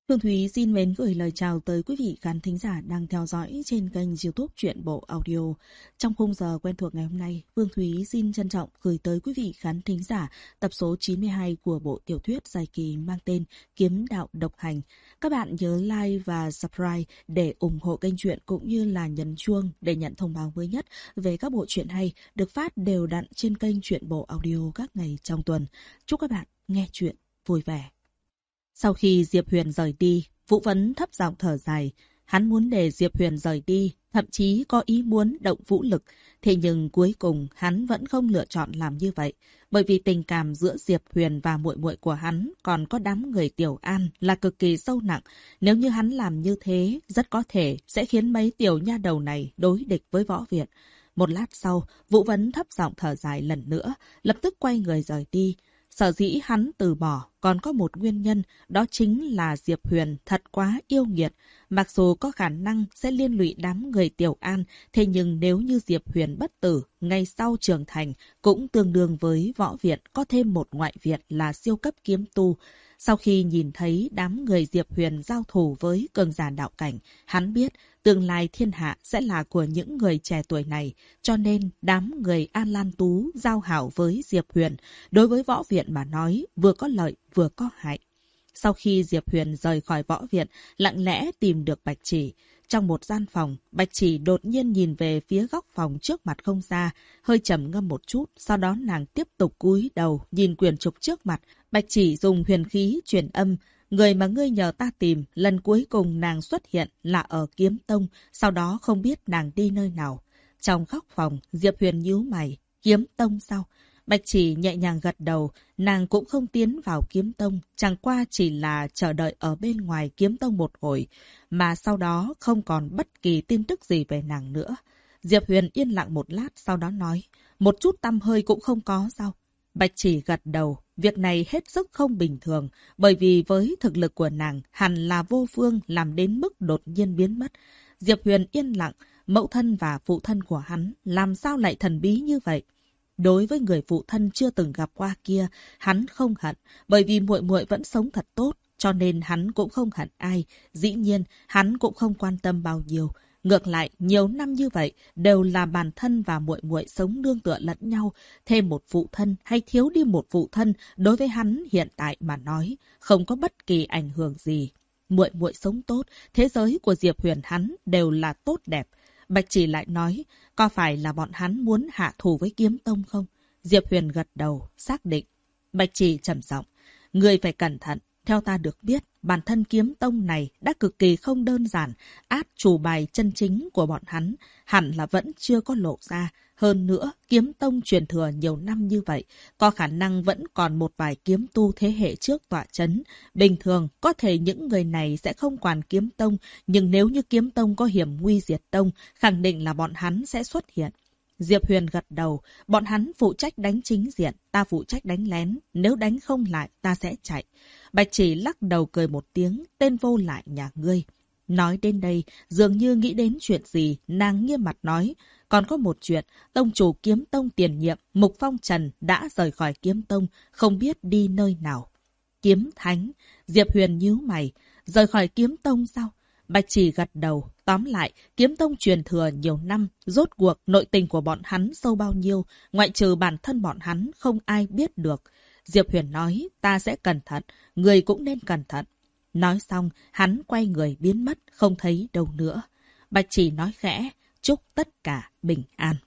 Phương Thúy xin mến gửi lời chào tới quý vị khán thính giả đang theo dõi trên kênh YouTube Truyện Bộ Audio. Trong khung giờ quen thuộc ngày hôm nay, Phương Thúy xin trân trọng gửi tới quý vị khán thính giả tập số 92 của bộ tiểu thuyết dài kỳ mang tên Kiếm Đạo Độc Hành. Các bạn nhớ like và subscribe để ủng hộ kênh truyện cũng như là nhấn chuông để nhận thông báo mới nhất về các bộ truyện hay được phát đều đặn trên kênh Truyện Bộ Audio các ngày trong tuần. Chúc các bạn nghe truyện vui vẻ. Sau khi Diệp Huyền rời đi, Vũ Vấn thấp giọng thở dài. Hắn muốn để Diệp Huyền rời đi, thậm chí có ý muốn động vũ lực. Thế nhưng cuối cùng hắn vẫn không lựa chọn làm như vậy. Bởi vì tình cảm giữa Diệp Huyền và muội muội của hắn còn có đám người Tiểu An là cực kỳ sâu nặng. Nếu như hắn làm như thế, rất có thể sẽ khiến mấy tiểu nha đầu này đối địch với Võ Viện. Một lát sau, Vũ Vấn thấp giọng thở dài lần nữa, lập tức quay người rời đi. Sở dĩ hắn từ bỏ còn có một nguyên nhân, đó chính là Diệp Huyền thật quá yêu nghiệt. Mặc dù có khả năng sẽ liên lụy đám người Tiểu An, thế nhưng nếu như Diệp Huyền bất tử, ngày sau trưởng thành cũng tương đương với Võ Viện có thêm một ngoại viện là siêu cấp kiếm tu. Sau khi nhìn thấy đám người Diệp Huyền giao thủ với cường giả đạo cảnh, hắn biết tương lai thiên hạ sẽ là của những người trẻ tuổi này, cho nên đám người An Lan Tú giao hảo với Diệp Huyền, đối với Võ Viện mà nói vừa có lợi vừa có hại. Sau khi Diệp Huyền rời khỏi Võ Viện, lặng lẽ tìm được Bạch Chỉ. Trong một gian phòng, Bạch Chỉ đột nhiên nhìn về phía góc phòng trước mặt không xa, hơi trầm ngâm một chút, sau đó nàng tiếp tục cúi đầu nhìn quyển trục trước mặt. Bạch Chỉ dùng huyền khí truyền âm, người mà ngươi nhờ ta tìm, lần cuối cùng nàng xuất hiện là ở Kiếm Tông, sau đó không biết nàng đi nơi nào. Trong góc phòng, Diệp Huyền nhíu mày, Kiếm Tông sao? Bạch Chỉ nhẹ nhàng gật đầu, nàng cũng không tiến vào Kiếm Tông, chẳng qua chỉ là chờ đợi ở bên ngoài Kiếm Tông một hồi, mà sau đó không còn bất kỳ tin tức gì về nàng nữa. Diệp Huyền yên lặng một lát, sau đó nói, một chút tăm hơi cũng không có sao? Bạch Chỉ gật đầu, việc này hết sức không bình thường, bởi vì với thực lực của nàng, hẳn là vô phương làm đến mức đột nhiên biến mất. Diệp Huyền yên lặng, mẫu thân và phụ thân của hắn làm sao lại thần bí như vậy? Đối với người phụ thân chưa từng gặp qua kia, hắn không hận, bởi vì muội muội vẫn sống thật tốt, cho nên hắn cũng không hận ai. Dĩ nhiên, hắn cũng không quan tâm bao nhiêu. Ngược lại, nhiều năm như vậy đều là bản thân và muội muội sống nương tựa lẫn nhau, thêm một phụ thân hay thiếu đi một phụ thân, đối với hắn hiện tại mà nói, không có bất kỳ ảnh hưởng gì. Muội muội sống tốt, thế giới của Diệp Huyền hắn đều là tốt đẹp. Bạch Chỉ lại nói, có phải là bọn hắn muốn hạ thù với Kiếm Tông không? Diệp Huyền gật đầu, xác định. Bạch Chỉ trầm giọng, người phải cẩn thận. Theo ta được biết, bản thân Kiếm Tông này đã cực kỳ không đơn giản, át chủ bài chân chính của bọn hắn, hẳn là vẫn chưa có lộ ra. Hơn nữa, Kiếm Tông truyền thừa nhiều năm như vậy, có khả năng vẫn còn một vài kiếm tu thế hệ trước tọa chấn. Bình thường, có thể những người này sẽ không quản Kiếm Tông, nhưng nếu như Kiếm Tông có hiểm nguy diệt tông, khẳng định là bọn hắn sẽ xuất hiện. Diệp Huyền gật đầu, bọn hắn phụ trách đánh chính diện, ta phụ trách đánh lén, nếu đánh không lại ta sẽ chạy. Bạch Chỉ lắc đầu cười một tiếng, tên vô lại nhà ngươi. Nói đến đây, dường như nghĩ đến chuyện gì, nàng nghiêm mặt nói, còn có một chuyện, tông chủ Kiếm Tông tiền nhiệm, Mục Phong Trần đã rời khỏi Kiếm Tông, không biết đi nơi nào. Kiếm Thánh, Diệp Huyền nhíu mày, rời khỏi Kiếm Tông sao? Bạch Chỉ gật đầu, tóm lại, Kiếm Tông truyền thừa nhiều năm, rốt cuộc nội tình của bọn hắn sâu bao nhiêu, ngoại trừ bản thân bọn hắn không ai biết được. Diệp Huyền nói, ta sẽ cẩn thận, người cũng nên cẩn thận. Nói xong, hắn quay người biến mất, không thấy đâu nữa. Bạch Chỉ nói khẽ, chúc tất cả bình an.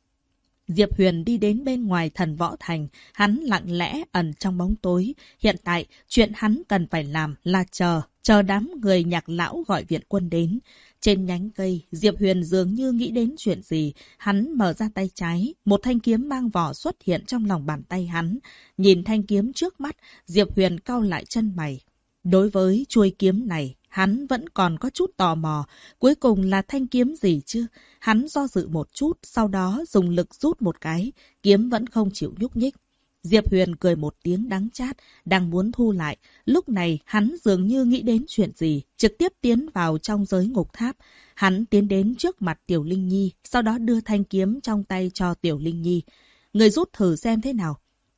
Diệp Huyền đi đến bên ngoài Thần Võ Thành, hắn lặng lẽ ẩn trong bóng tối. Hiện tại, chuyện hắn cần phải làm là chờ đám người Nhạc lão gọi viện quân đến. Trên nhánh cây, Diệp Huyền dường như nghĩ đến chuyện gì, hắn mở ra tay trái, một thanh kiếm mang vỏ xuất hiện trong lòng bàn tay hắn. Nhìn thanh kiếm trước mắt, Diệp Huyền cau lại chân mày. Đối với chuôi kiếm này, hắn vẫn còn có chút tò mò, cuối cùng là thanh kiếm gì chứ? Hắn do dự một chút, sau đó dùng lực rút một cái, kiếm vẫn không chịu nhúc nhích. Diệp Huyền cười một tiếng đắng chát, đang muốn thu lại. Lúc này, hắn dường như nghĩ đến chuyện gì, trực tiếp tiến vào trong giới ngục tháp. Hắn tiến đến trước mặt Tiểu Linh Nhi, sau đó đưa thanh kiếm trong tay cho Tiểu Linh Nhi. Người rút thử xem thế nào.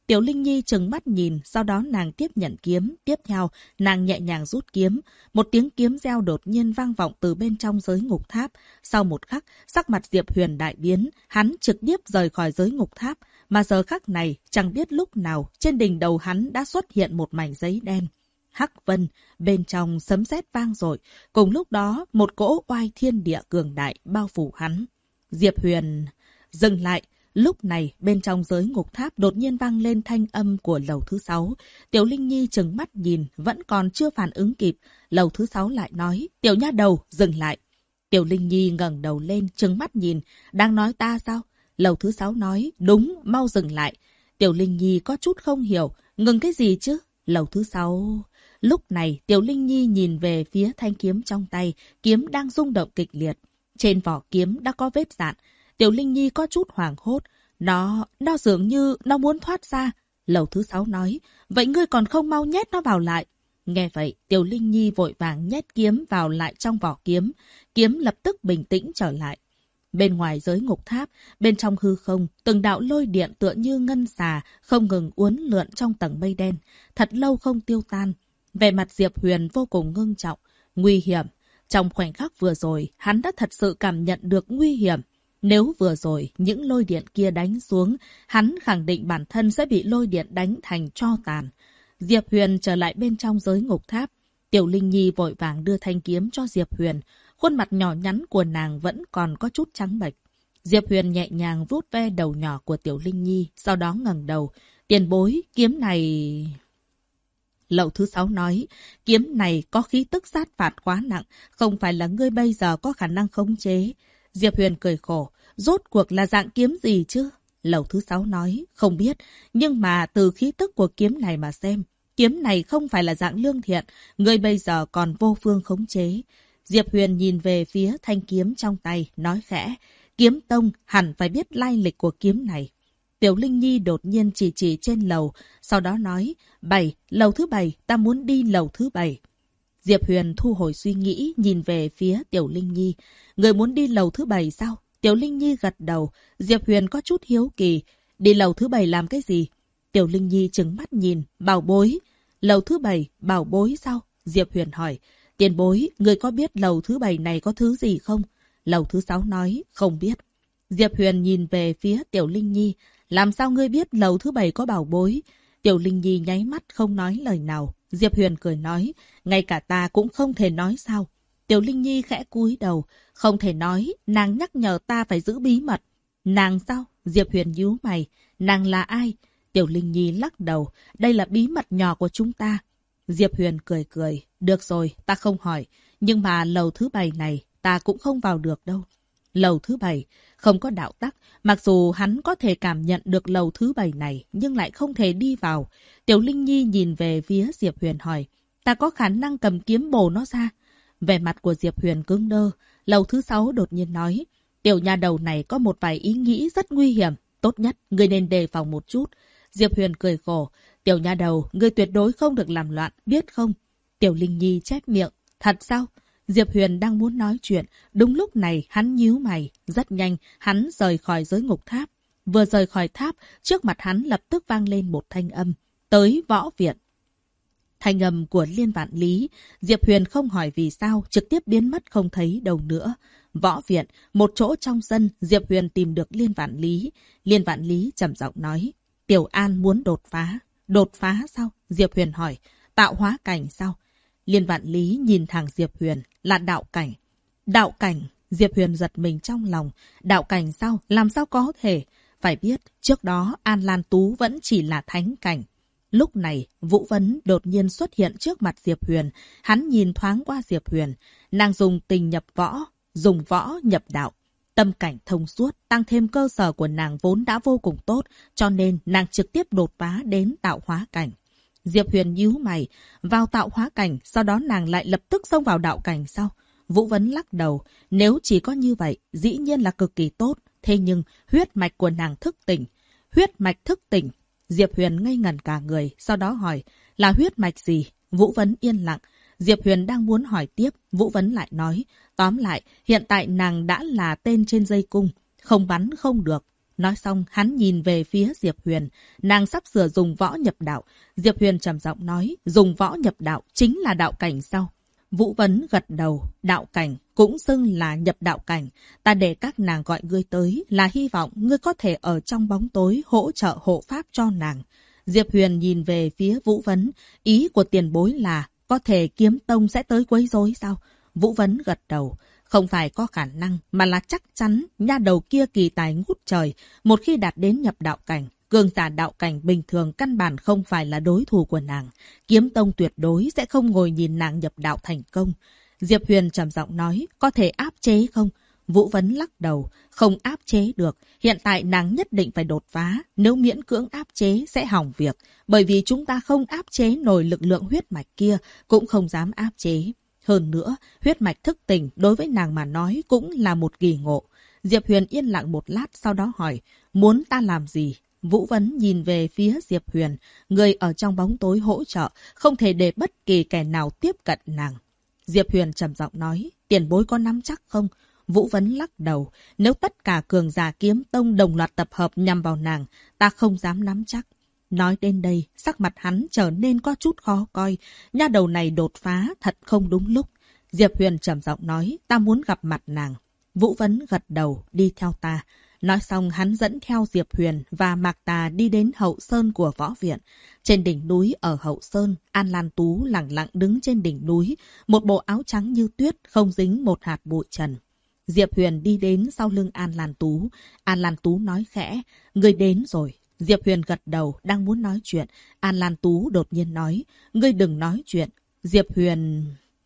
Tiểu Linh Nhi trừng mắt nhìn, sau đó nàng tiếp nhận kiếm. Tiếp theo, nàng nhẹ nhàng rút kiếm. Một tiếng kiếm reo đột nhiên vang vọng từ bên trong giới ngục tháp. Sau một khắc, sắc mặt Diệp Huyền đại biến, hắn trực tiếp rời khỏi giới ngục tháp. Mà giờ khắc này, chẳng biết lúc nào, trên đỉnh đầu hắn đã xuất hiện một mảnh giấy đen. Hắc vân, bên trong sấm sét vang dội. Cùng lúc đó, một cỗ oai thiên địa cường đại bao phủ hắn. Diệp Huyền dừng lại. Lúc này, bên trong giới ngục tháp đột nhiên vang lên thanh âm của lầu thứ 6. Tiểu Linh Nhi trừng mắt nhìn, vẫn còn chưa phản ứng kịp. Lầu thứ 6 lại nói, tiểu nha đầu, dừng lại. Tiểu Linh Nhi ngẩng đầu lên, trừng mắt nhìn, đang nói ta sao? Lầu thứ 6 nói, đúng, mau dừng lại. Tiểu Linh Nhi có chút không hiểu, ngừng cái gì chứ? Lầu thứ 6... Lúc này, Tiểu Linh Nhi nhìn về phía thanh kiếm trong tay, kiếm đang rung động kịch liệt. Trên vỏ kiếm đã có vết rạn. Tiểu Linh Nhi có chút hoảng hốt. Nó dường như nó muốn thoát ra. Lầu thứ 6 nói, vậy ngươi còn không mau nhét nó vào lại. Nghe vậy, Tiểu Linh Nhi vội vàng nhét kiếm vào lại trong vỏ kiếm. Kiếm lập tức bình tĩnh trở lại. Bên ngoài giới ngục tháp, bên trong hư không, từng đạo lôi điện tựa như ngân xà, không ngừng uốn lượn trong tầng mây đen. Thật lâu không tiêu tan. Vẻ mặt Diệp Huyền vô cùng ngưng trọng, nguy hiểm. Trong khoảnh khắc vừa rồi, hắn đã thật sự cảm nhận được nguy hiểm. Nếu vừa rồi những lôi điện kia đánh xuống, hắn khẳng định bản thân sẽ bị lôi điện đánh thành tro tàn. Diệp Huyền trở lại bên trong giới ngục tháp. Tiểu Linh Nhi vội vàng đưa thanh kiếm cho Diệp Huyền. Khuôn mặt nhỏ nhắn của nàng vẫn còn có chút trắng bệch. Diệp Huyền nhẹ nhàng vuốt ve đầu nhỏ của Tiểu Linh Nhi, sau đó ngẩng đầu. Tiền bối, kiếm này... Lầu thứ 6 nói, kiếm này có khí tức sát phạt quá nặng, không phải là ngươi bây giờ có khả năng khống chế. Diệp Huyền cười khổ, rốt cuộc là dạng kiếm gì chứ? Lầu thứ 6 nói, không biết, nhưng mà từ khí tức của kiếm này mà xem, kiếm này không phải là dạng lương thiện, ngươi bây giờ còn vô phương khống chế. Diệp Huyền nhìn về phía thanh kiếm trong tay, nói khẽ, kiếm tông hẳn phải biết lai lịch của kiếm này. Tiểu Linh Nhi đột nhiên chỉ trên lầu, sau đó nói, 7, lầu thứ 7, ta muốn đi lầu thứ 7. Diệp Huyền thu hồi suy nghĩ, nhìn về phía Tiểu Linh Nhi. Người muốn đi lầu thứ 7 sao? Tiểu Linh Nhi gật đầu. Diệp Huyền có chút hiếu kỳ. Đi lầu thứ 7 làm cái gì? Tiểu Linh Nhi trừng mắt nhìn. Bảo bối. Lầu thứ 7, bảo bối sao? Diệp Huyền hỏi. Tiền bối, người có biết lầu thứ 7 này có thứ gì không? Lầu thứ 6 nói, không biết. Diệp Huyền nhìn về phía Tiểu Linh Nhi. Làm sao ngươi biết lầu thứ 7 có bảo bối? Tiểu Linh Nhi nháy mắt không nói lời nào. Diệp Huyền cười nói, ngay cả ta cũng không thể nói sao. Tiểu Linh Nhi khẽ cúi đầu, không thể nói, nàng nhắc nhở ta phải giữ bí mật. Nàng sao? Diệp Huyền nhíu mày, nàng là ai? Tiểu Linh Nhi lắc đầu, đây là bí mật nhỏ của chúng ta. Diệp Huyền cười cười, được rồi, ta không hỏi, nhưng mà lầu thứ 7 này ta cũng không vào được đâu. Lầu thứ 7, không có đạo tắc, mặc dù hắn có thể cảm nhận được lầu thứ 7 này, nhưng lại không thể đi vào. Tiểu Linh Nhi nhìn về phía Diệp Huyền hỏi, ta có khả năng cầm kiếm bổ nó ra. Vẻ mặt của Diệp Huyền cứng đơ, lầu thứ 6 đột nhiên nói, tiểu nha đầu này có một vài ý nghĩ rất nguy hiểm, tốt nhất ngươi nên đề phòng một chút. Diệp Huyền cười khổ, tiểu nha đầu, ngươi tuyệt đối không được làm loạn, biết không? Tiểu Linh Nhi chép miệng, thật sao? Diệp Huyền đang muốn nói chuyện, đúng lúc này hắn nhíu mày, rất nhanh hắn rời khỏi giới ngục tháp. Vừa rời khỏi tháp, trước mặt hắn lập tức vang lên một thanh âm, tới võ viện. Thanh âm của Liên Vạn Lý, Diệp Huyền không hỏi vì sao, trực tiếp biến mất không thấy đâu nữa. Võ viện, một chỗ trong sân, Diệp Huyền tìm được Liên Vạn Lý. Liên Vạn Lý trầm giọng nói, Tiểu An muốn đột phá. Đột phá sao? Diệp Huyền hỏi, tạo hóa cảnh sao? Liên Vạn Lý nhìn thẳng Diệp Huyền, là đạo cảnh. Đạo cảnh, Diệp Huyền giật mình trong lòng. Đạo cảnh sao? Làm sao có thể? Phải biết, trước đó An Lan Tú vẫn chỉ là thánh cảnh. Lúc này, Vũ Vấn đột nhiên xuất hiện trước mặt Diệp Huyền. Hắn nhìn thoáng qua Diệp Huyền. Nàng dùng tình nhập võ, dùng võ nhập đạo. Tâm cảnh thông suốt, tăng thêm cơ sở của nàng vốn đã vô cùng tốt, cho nên nàng trực tiếp đột phá đến tạo hóa cảnh. Diệp Huyền nhíu mày, vào tạo hóa cảnh, sau đó nàng lại lập tức xông vào đạo cảnh sao? Vũ Vấn lắc đầu, nếu chỉ có như vậy, dĩ nhiên là cực kỳ tốt, thế nhưng huyết mạch của nàng thức tỉnh. Huyết mạch thức tỉnh. Diệp Huyền ngây ngẩn cả người, sau đó hỏi, là huyết mạch gì? Vũ Vấn yên lặng. Diệp Huyền đang muốn hỏi tiếp, Vũ Vấn lại nói, tóm lại, hiện tại nàng đã là tên trên dây cung, không bắn không được. Nói xong, hắn nhìn về phía Diệp Huyền. Nàng sắp sửa dùng võ nhập đạo. Diệp Huyền trầm giọng nói, dùng võ nhập đạo chính là đạo cảnh sao? Vũ Vấn gật đầu, đạo cảnh cũng xưng là nhập đạo cảnh. Ta để các nàng gọi ngươi tới là hy vọng ngươi có thể ở trong bóng tối hỗ trợ hộ pháp cho nàng. Diệp Huyền nhìn về phía Vũ Vấn, ý của tiền bối là có thể Kiếm Tông sẽ tới quấy rối sao? Vũ Vấn gật đầu. Không phải có khả năng, mà là chắc chắn, nha đầu kia kỳ tài ngút trời. Một khi đạt đến nhập đạo cảnh, cường giả đạo cảnh bình thường căn bản không phải là đối thủ của nàng. Kiếm Tông tuyệt đối sẽ không ngồi nhìn nàng nhập đạo thành công. Diệp Huyền trầm giọng nói, có thể áp chế không? Vũ Vấn lắc đầu, không áp chế được. Hiện tại nàng nhất định phải đột phá, nếu miễn cưỡng áp chế sẽ hỏng việc. Bởi vì chúng ta không áp chế nổi lực lượng huyết mạch kia, cũng không dám áp chế. Hơn nữa, huyết mạch thức tỉnh đối với nàng mà nói cũng là một kỳ ngộ. Diệp Huyền yên lặng một lát sau đó hỏi, muốn ta làm gì? Vũ Vấn nhìn về phía Diệp Huyền, người ở trong bóng tối hỗ trợ, không thể để bất kỳ kẻ nào tiếp cận nàng. Diệp Huyền trầm giọng nói, tiền bối có nắm chắc không? Vũ Vấn lắc đầu, nếu tất cả cường giả Kiếm Tông đồng loạt tập hợp nhằm vào nàng, ta không dám nắm chắc. Nói đến đây, sắc mặt hắn trở nên có chút khó coi. Nha đầu này đột phá thật không đúng lúc. Diệp Huyền trầm giọng nói, ta muốn gặp mặt nàng. Vũ Vấn gật đầu, đi theo ta. Nói xong hắn dẫn theo Diệp Huyền và Mạc Tà đi đến hậu sơn của võ viện. Trên đỉnh núi ở hậu sơn, An Lan Tú lặng lặng đứng trên đỉnh núi, một bộ áo trắng như tuyết, không dính một hạt bụi trần. Diệp Huyền đi đến sau lưng An Lan Tú. An Lan Tú nói khẽ, ngươi đến rồi. Diệp Huyền gật đầu, đang muốn nói chuyện. An Lan Tú đột nhiên nói, ngươi đừng nói chuyện. Diệp Huyền...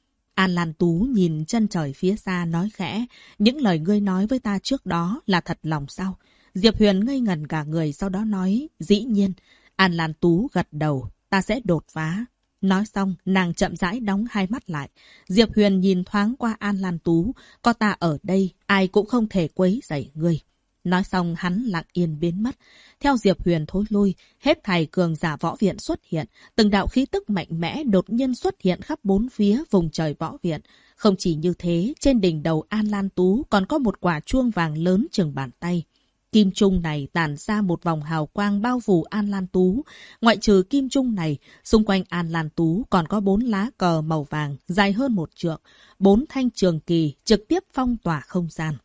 An Lan Tú nhìn chân trời phía xa nói khẽ, những lời ngươi nói với ta trước đó là thật lòng sao? Diệp Huyền ngây ngẩn cả người sau đó nói, dĩ nhiên. An Lan Tú gật đầu, ta sẽ đột phá. Nói xong, nàng chậm rãi đóng hai mắt lại. Diệp Huyền nhìn thoáng qua An Lan Tú, có ta ở đây, ai cũng không thể quấy rầy ngươi. Nói xong hắn lặng yên biến mất. Theo Diệp Huyền thối lui, hết thảy cường giả võ viện xuất hiện. Từng đạo khí tức mạnh mẽ đột nhiên xuất hiện khắp bốn phía vùng trời võ viện. Không chỉ như thế, trên đỉnh đầu An Lan Tú còn có một quả chuông vàng lớn chừng bàn tay. Kim trung này tản ra một vòng hào quang bao phủ An Lan Tú. Ngoại trừ kim trung này, xung quanh An Lan Tú còn có 4 lá cờ màu vàng dài hơn 1 trượng, 4 thanh trường kỳ trực tiếp phong tỏa không gian.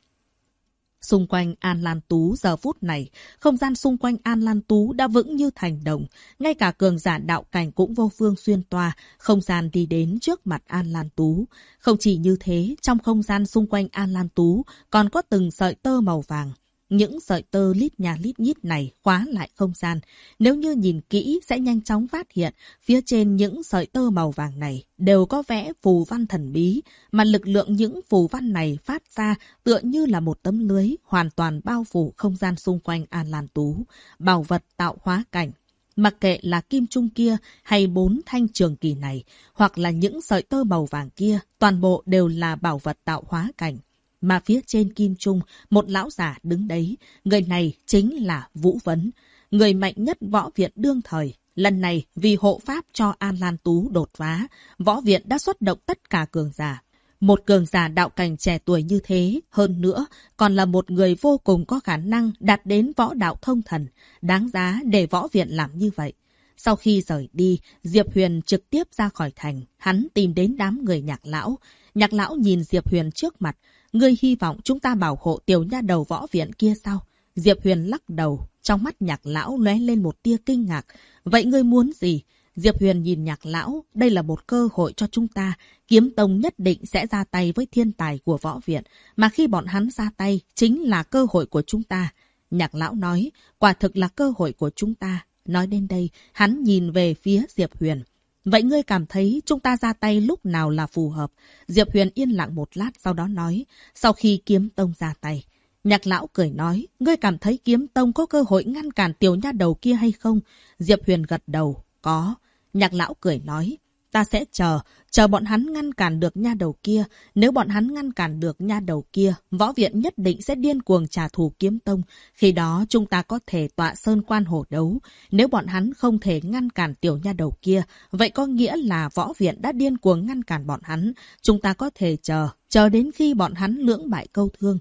Xung quanh An Lan Tú giờ phút này, không gian xung quanh An Lan Tú đã vững như thành đồng. Ngay cả cường giả đạo cảnh cũng vô phương xuyên toa, không gian đi đến trước mặt An Lan Tú. Không chỉ như thế, trong không gian xung quanh An Lan Tú còn có từng sợi tơ màu vàng. Những sợi tơ lít nhà lít nhít này khóa lại không gian. Nếu như nhìn kỹ sẽ nhanh chóng phát hiện phía trên những sợi tơ màu vàng này đều có vẽ phù văn thần bí, mà lực lượng những phù văn này phát ra tựa như là một tấm lưới hoàn toàn bao phủ không gian xung quanh An Lan Tú. Bảo vật tạo hóa cảnh. Mặc kệ là kim trung kia hay 4 thanh trường kỳ này, hoặc là những sợi tơ màu vàng kia, toàn bộ đều là bảo vật tạo hóa cảnh. Mà phía trên kim trung, một lão giả đứng đấy. Người này chính là Vũ Vấn, người mạnh nhất võ viện đương thời. Lần này, vì hộ pháp cho An Lan Tú đột phá, võ viện đã xuất động tất cả cường giả. Một cường giả đạo cảnh trẻ tuổi như thế, hơn nữa, còn là một người vô cùng có khả năng đạt đến võ đạo thông thần. Đáng giá để võ viện làm như vậy. Sau khi rời đi, Diệp Huyền trực tiếp ra khỏi thành. Hắn tìm đến đám người Nhạc lão. Nhạc lão nhìn Diệp Huyền trước mặt. Ngươi hy vọng chúng ta bảo hộ tiểu nha đầu võ viện kia sao? Diệp Huyền lắc đầu. Trong mắt Nhạc lão lóe lên một tia kinh ngạc. Vậy ngươi muốn gì? Diệp Huyền nhìn Nhạc lão. Đây là một cơ hội cho chúng ta. Kiếm Tông nhất định sẽ ra tay với thiên tài của võ viện. Mà khi bọn hắn ra tay, chính là cơ hội của chúng ta. Nhạc lão nói, quả thực là cơ hội của chúng ta. Nói đến đây, hắn nhìn về phía Diệp Huyền. Vậy ngươi cảm thấy chúng ta ra tay lúc nào là phù hợp? Diệp Huyền yên lặng một lát sau đó nói, sau khi Kiếm Tông ra tay. Nhạc lão cười nói, ngươi cảm thấy Kiếm Tông có cơ hội ngăn cản tiểu nha đầu kia hay không? Diệp Huyền gật đầu, có. Nhạc lão cười nói, ta sẽ chờ bọn hắn ngăn cản được nha đầu kia. Nếu bọn hắn ngăn cản được nha đầu kia, võ viện nhất định sẽ điên cuồng trả thù Kiếm Tông. Khi đó chúng ta có thể tọa sơn quan hổ đấu. Nếu bọn hắn không thể ngăn cản tiểu nha đầu kia, vậy có nghĩa là võ viện đã điên cuồng ngăn cản bọn hắn. Chúng ta có thể chờ đến khi bọn hắn lưỡng bại câu thương.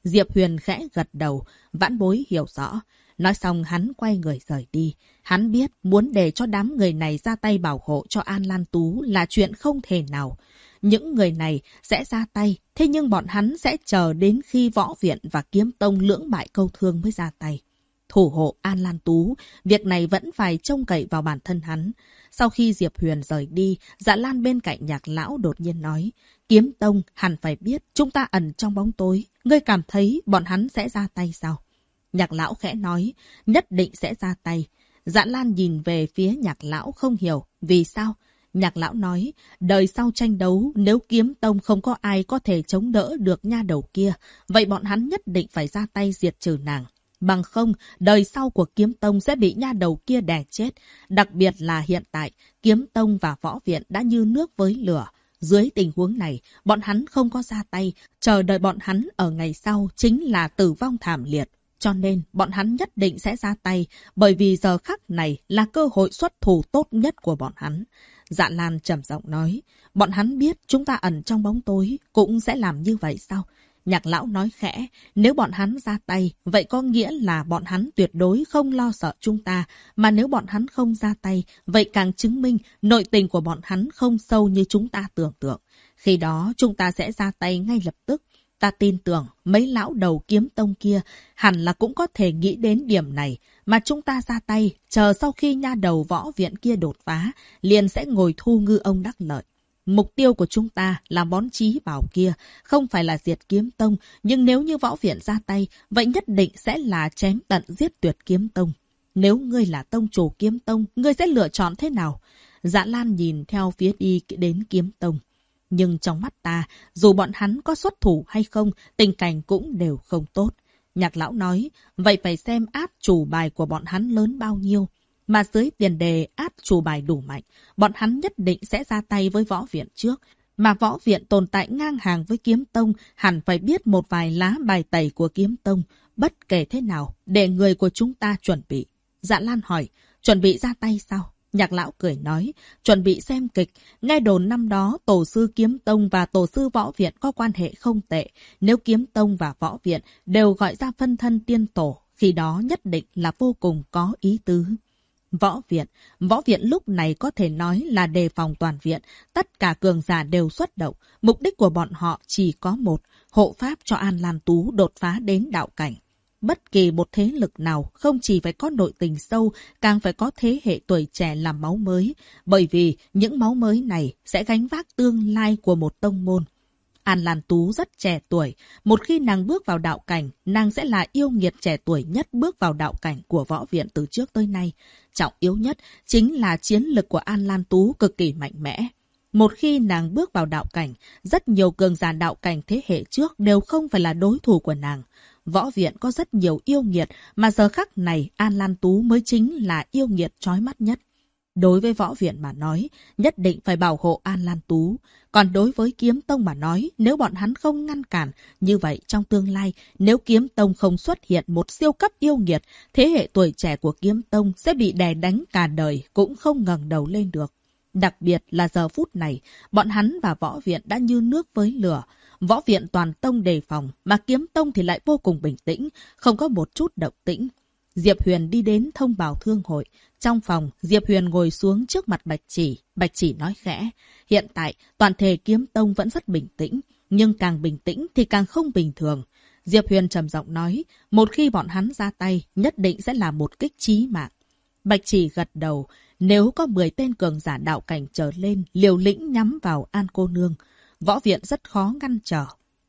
Diệp Huyền khẽ gật đầu, vãn bối hiểu rõ. Nói xong hắn quay người rời đi. Hắn biết muốn để cho đám người này ra tay bảo hộ cho An Lan Tú là chuyện không thể nào. Những người này sẽ ra tay, thế nhưng bọn hắn sẽ chờ đến khi Võ Viện và Kiếm Tông lưỡng bại câu thương mới ra tay. Thủ hộ An Lan Tú, việc này vẫn phải trông cậy vào bản thân hắn. Sau khi Diệp Huyền rời đi, Dạ Lan bên cạnh Nhạc Lão đột nhiên nói, Kiếm Tông hẳn phải biết chúng ta ẩn trong bóng tối. Ngươi cảm thấy bọn hắn sẽ ra tay sao? Nhạc Lão khẽ nói, nhất định sẽ ra tay. Dạ Lan nhìn về phía Nhạc Lão không hiểu, vì sao? Nhạc Lão nói, đời sau tranh đấu, nếu Kiếm Tông không có ai có thể chống đỡ được nha đầu kia, vậy bọn hắn nhất định phải ra tay diệt trừ nàng. Bằng không, đời sau của Kiếm Tông sẽ bị nha đầu kia đè chết. Đặc biệt là hiện tại, Kiếm Tông và Võ Viện đã như nước với lửa. Dưới tình huống này, bọn hắn không có ra tay, chờ đợi bọn hắn ở ngày sau chính là tử vong thảm liệt. Cho nên, bọn hắn nhất định sẽ ra tay, bởi vì giờ khắc này là cơ hội xuất thủ tốt nhất của bọn hắn. Dạ Lan trầm giọng nói, bọn hắn biết chúng ta ẩn trong bóng tối, cũng sẽ làm như vậy sao? Nhạc Lão nói khẽ, nếu bọn hắn ra tay, vậy có nghĩa là bọn hắn tuyệt đối không lo sợ chúng ta, mà nếu bọn hắn không ra tay, vậy càng chứng minh nội tình của bọn hắn không sâu như chúng ta tưởng tượng. Khi đó chúng ta sẽ ra tay ngay lập tức. Ta tin tưởng mấy lão đầu Kiếm Tông kia hẳn là cũng có thể nghĩ đến điểm này, mà chúng ta ra tay, chờ sau khi nha đầu Võ Viện kia đột phá, liền sẽ ngồi thu ngư ông đắc lợi. Mục tiêu của chúng ta là món chí bảo kia, không phải là diệt Kiếm Tông, nhưng nếu như Võ Viện ra tay, vậy nhất định sẽ là chém tận giết tuyệt Kiếm Tông. Nếu ngươi là tông chủ Kiếm Tông, ngươi sẽ lựa chọn thế nào? Dạ Lan nhìn theo phía đi đến Kiếm Tông. Nhưng trong mắt ta, dù bọn hắn có xuất thủ hay không, tình cảnh cũng đều không tốt. Nhạc Lão nói, vậy phải xem át chủ bài của bọn hắn lớn bao nhiêu. Mà dưới tiền đề át chủ bài đủ mạnh, bọn hắn nhất định sẽ ra tay với Võ Viện trước. Mà Võ Viện tồn tại ngang hàng với Kiếm Tông, hẳn phải biết một vài lá bài tẩy của Kiếm Tông. Bất kể thế nào, để người của chúng ta chuẩn bị. Dạ Lan hỏi, chuẩn bị ra tay sao? Nhạc Lão cười nói, chuẩn bị xem kịch. Nghe đồn năm đó, tổ sư Kiếm Tông và tổ sư Võ Viện có quan hệ không tệ. Nếu Kiếm Tông và Võ Viện đều gọi ra phân thân tiên tổ, khi đó nhất định là vô cùng có ý tứ. Võ Viện lúc này có thể nói là đề phòng toàn viện. Tất cả cường giả đều xuất động. Mục đích của bọn họ chỉ có một, hộ pháp cho An Lan Tú đột phá đến đạo cảnh. Bất kỳ một thế lực nào không chỉ phải có nội tình sâu, càng phải có thế hệ tuổi trẻ làm máu mới. Bởi vì những máu mới này sẽ gánh vác tương lai của một tông môn. An Lan Tú rất trẻ tuổi. Một khi nàng bước vào đạo cảnh, nàng sẽ là yêu nghiệt trẻ tuổi nhất bước vào đạo cảnh của Võ Viện từ trước tới nay. Trọng yếu nhất chính là chiến lực của An Lan Tú cực kỳ mạnh mẽ. Một khi nàng bước vào đạo cảnh, rất nhiều cường giả đạo cảnh thế hệ trước đều không phải là đối thủ của nàng. Võ Viện có rất nhiều yêu nghiệt, mà giờ khắc này An Lan Tú mới chính là yêu nghiệt chói mắt nhất. Đối với Võ Viện mà nói, nhất định phải bảo hộ An Lan Tú. Còn đối với Kiếm Tông mà nói, nếu bọn hắn không ngăn cản, như vậy trong tương lai, nếu Kiếm Tông không xuất hiện một siêu cấp yêu nghiệt, thế hệ tuổi trẻ của Kiếm Tông sẽ bị đè đánh cả đời, cũng không ngẩng đầu lên được. Đặc biệt là giờ phút này, bọn hắn và Võ Viện đã như nước với lửa. Võ Viện toàn tông đề phòng, mà Kiếm Tông thì lại vô cùng bình tĩnh, không có một chút động tĩnh. Diệp Huyền đi đến thông báo thương hội. Trong phòng, Diệp Huyền ngồi xuống trước mặt Bạch Chỉ. Bạch Chỉ nói khẽ, hiện tại toàn thể Kiếm Tông vẫn rất bình tĩnh, nhưng càng bình tĩnh thì càng không bình thường. Diệp Huyền trầm giọng nói, một khi bọn hắn ra tay, nhất định sẽ là một kích chí mạng. Bạch Chỉ gật đầu, nếu có 10 tên cường giả đạo cảnh trở lên liều lĩnh nhắm vào An cô nương, Võ Viện rất khó ngăn trở.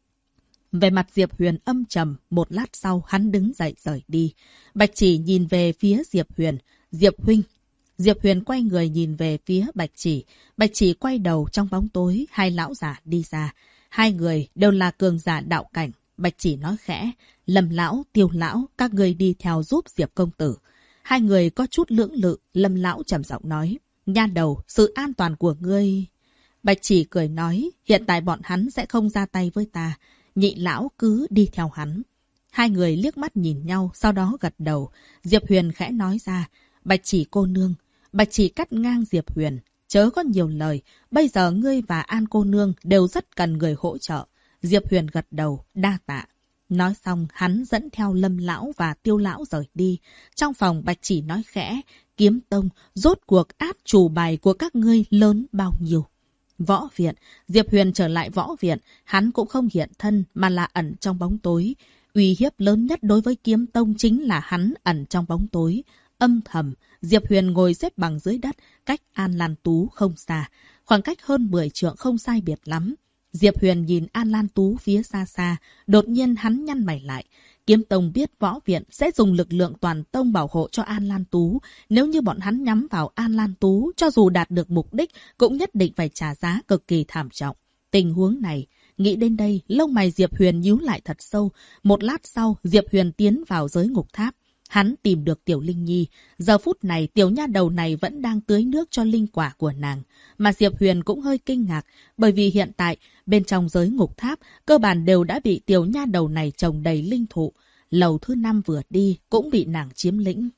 Về mặt Diệp Huyền âm trầm, một lát sau hắn đứng dậy rời đi. Bạch Chỉ nhìn về phía Diệp Huyền. Diệp huynh. Diệp Huyền quay người nhìn về phía Bạch Chỉ. Bạch Chỉ quay đầu, trong bóng tối, hai lão giả đi ra. Hai người đều là cường giả đạo cảnh. Bạch Chỉ nói khẽ, Lâm lão, Tiêu lão, các người đi theo giúp Diệp công tử. Hai người có chút lưỡng lự, Lâm lão trầm giọng nói, nha đầu, sự an toàn của ngươi. Bạch Chỉ cười nói, hiện tại bọn hắn sẽ không ra tay với ta. Nhị lão cứ đi theo hắn. Hai người liếc mắt nhìn nhau, sau đó gật đầu. Diệp Huyền khẽ nói ra, Bạch Chỉ cô nương. Bạch Chỉ cắt ngang Diệp Huyền, chớ có nhiều lời. Bây giờ ngươi và An cô nương đều rất cần người hỗ trợ. Diệp Huyền gật đầu, đa tạ. Nói xong, hắn dẫn theo Lâm lão và Tiêu lão rời đi. Trong phòng Bạch Chỉ nói khẽ, Kiếm Tông, rốt cuộc át chủ bài của các ngươi lớn bao nhiêu? Võ viện, Diệp Huyền trở lại võ viện, hắn cũng không hiện thân mà là ẩn trong bóng tối. Uy hiếp lớn nhất đối với Kiếm Tông chính là hắn ẩn trong bóng tối. Âm thầm, Diệp Huyền ngồi xếp bằng dưới đất, cách An Lan Tú không xa, khoảng cách hơn 10 trượng không sai biệt lắm. Diệp Huyền nhìn An Lan Tú phía xa xa, đột nhiên hắn nhăn mày lại. Kiếm Tông biết võ viện sẽ dùng lực lượng toàn tông bảo hộ cho An Lan Tú. Nếu như bọn hắn nhắm vào An Lan Tú, cho dù đạt được mục đích, cũng nhất định phải trả giá cực kỳ thảm trọng. Tình huống này, nghĩ đến đây, lông mày Diệp Huyền nhíu lại thật sâu. Một lát sau, Diệp Huyền tiến vào giới ngục tháp. Hắn tìm được Tiểu Linh Nhi. Giờ phút này, tiểu nha đầu này vẫn đang tưới nước cho linh quả của nàng. Mà Diệp Huyền cũng hơi kinh ngạc, bởi vì hiện tại, bên trong giới ngục tháp, cơ bản đều đã bị tiểu nha đầu này trồng đầy linh thụ. Lầu thứ 5 vừa đi, cũng bị nàng chiếm lĩnh.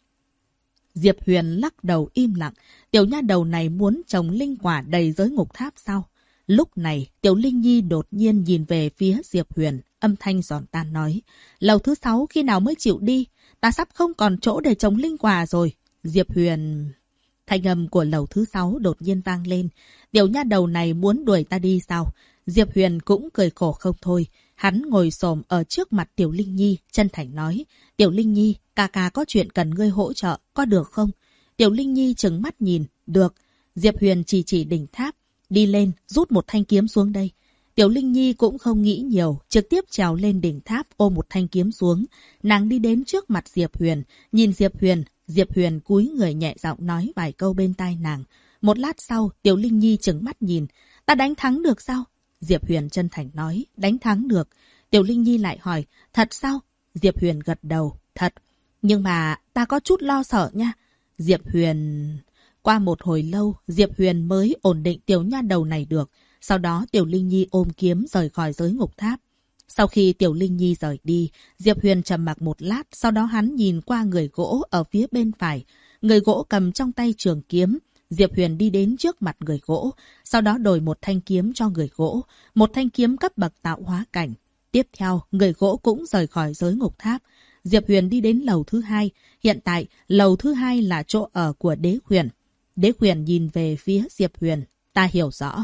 Diệp Huyền lắc đầu im lặng. Tiểu nha đầu này muốn trồng linh quả đầy giới ngục tháp sao? Lúc này, Tiểu Linh Nhi đột nhiên nhìn về phía Diệp Huyền, âm thanh giòn tan nói. Lầu thứ 6 khi nào mới chịu đi? Ta sắp không còn chỗ để trồng linh quả rồi. Diệp Huyền... Thanh âm của lầu thứ 6 đột nhiên vang lên. Tiểu nha đầu này muốn đuổi ta đi sao? Diệp Huyền cũng cười khổ không thôi. Hắn ngồi xổm ở trước mặt Tiểu Linh Nhi, chân thành nói. Tiểu Linh Nhi, ca ca có chuyện cần ngươi hỗ trợ, có được không? Tiểu Linh Nhi trừng mắt nhìn. Được. Diệp Huyền chỉ đỉnh tháp. Đi lên, rút một thanh kiếm xuống đây. Tiểu Linh Nhi cũng không nghĩ nhiều, trực tiếp trèo lên đỉnh tháp ôm một thanh kiếm xuống. Nàng đi đến trước mặt Diệp Huyền, nhìn Diệp Huyền cúi người nhẹ giọng nói vài câu bên tai nàng. Một lát sau, Tiểu Linh Nhi trừng mắt nhìn. Ta đánh thắng được sao? Diệp Huyền chân thành nói, đánh thắng được. Tiểu Linh Nhi lại hỏi, thật sao? Diệp Huyền gật đầu, thật. Nhưng mà ta có chút lo sợ nha. Diệp Huyền... Qua một hồi lâu, Diệp Huyền mới ổn định tiểu nha đầu này được. Sau đó Tiểu Linh Nhi ôm kiếm rời khỏi giới ngục tháp. Sau khi Tiểu Linh Nhi rời đi, Diệp Huyền trầm mặc một lát, sau đó hắn nhìn qua người gỗ ở phía bên phải. Người gỗ cầm trong tay trường kiếm. Diệp Huyền đi đến trước mặt người gỗ, sau đó đổi một thanh kiếm cho người gỗ, một thanh kiếm cấp bậc tạo hóa cảnh. Tiếp theo, người gỗ cũng rời khỏi giới ngục tháp. Diệp Huyền đi đến lầu thứ 2. Hiện tại, lầu thứ 2 là chỗ ở của Đế Huyền. Đế Huyền nhìn về phía Diệp Huyền. Ta hiểu rõ.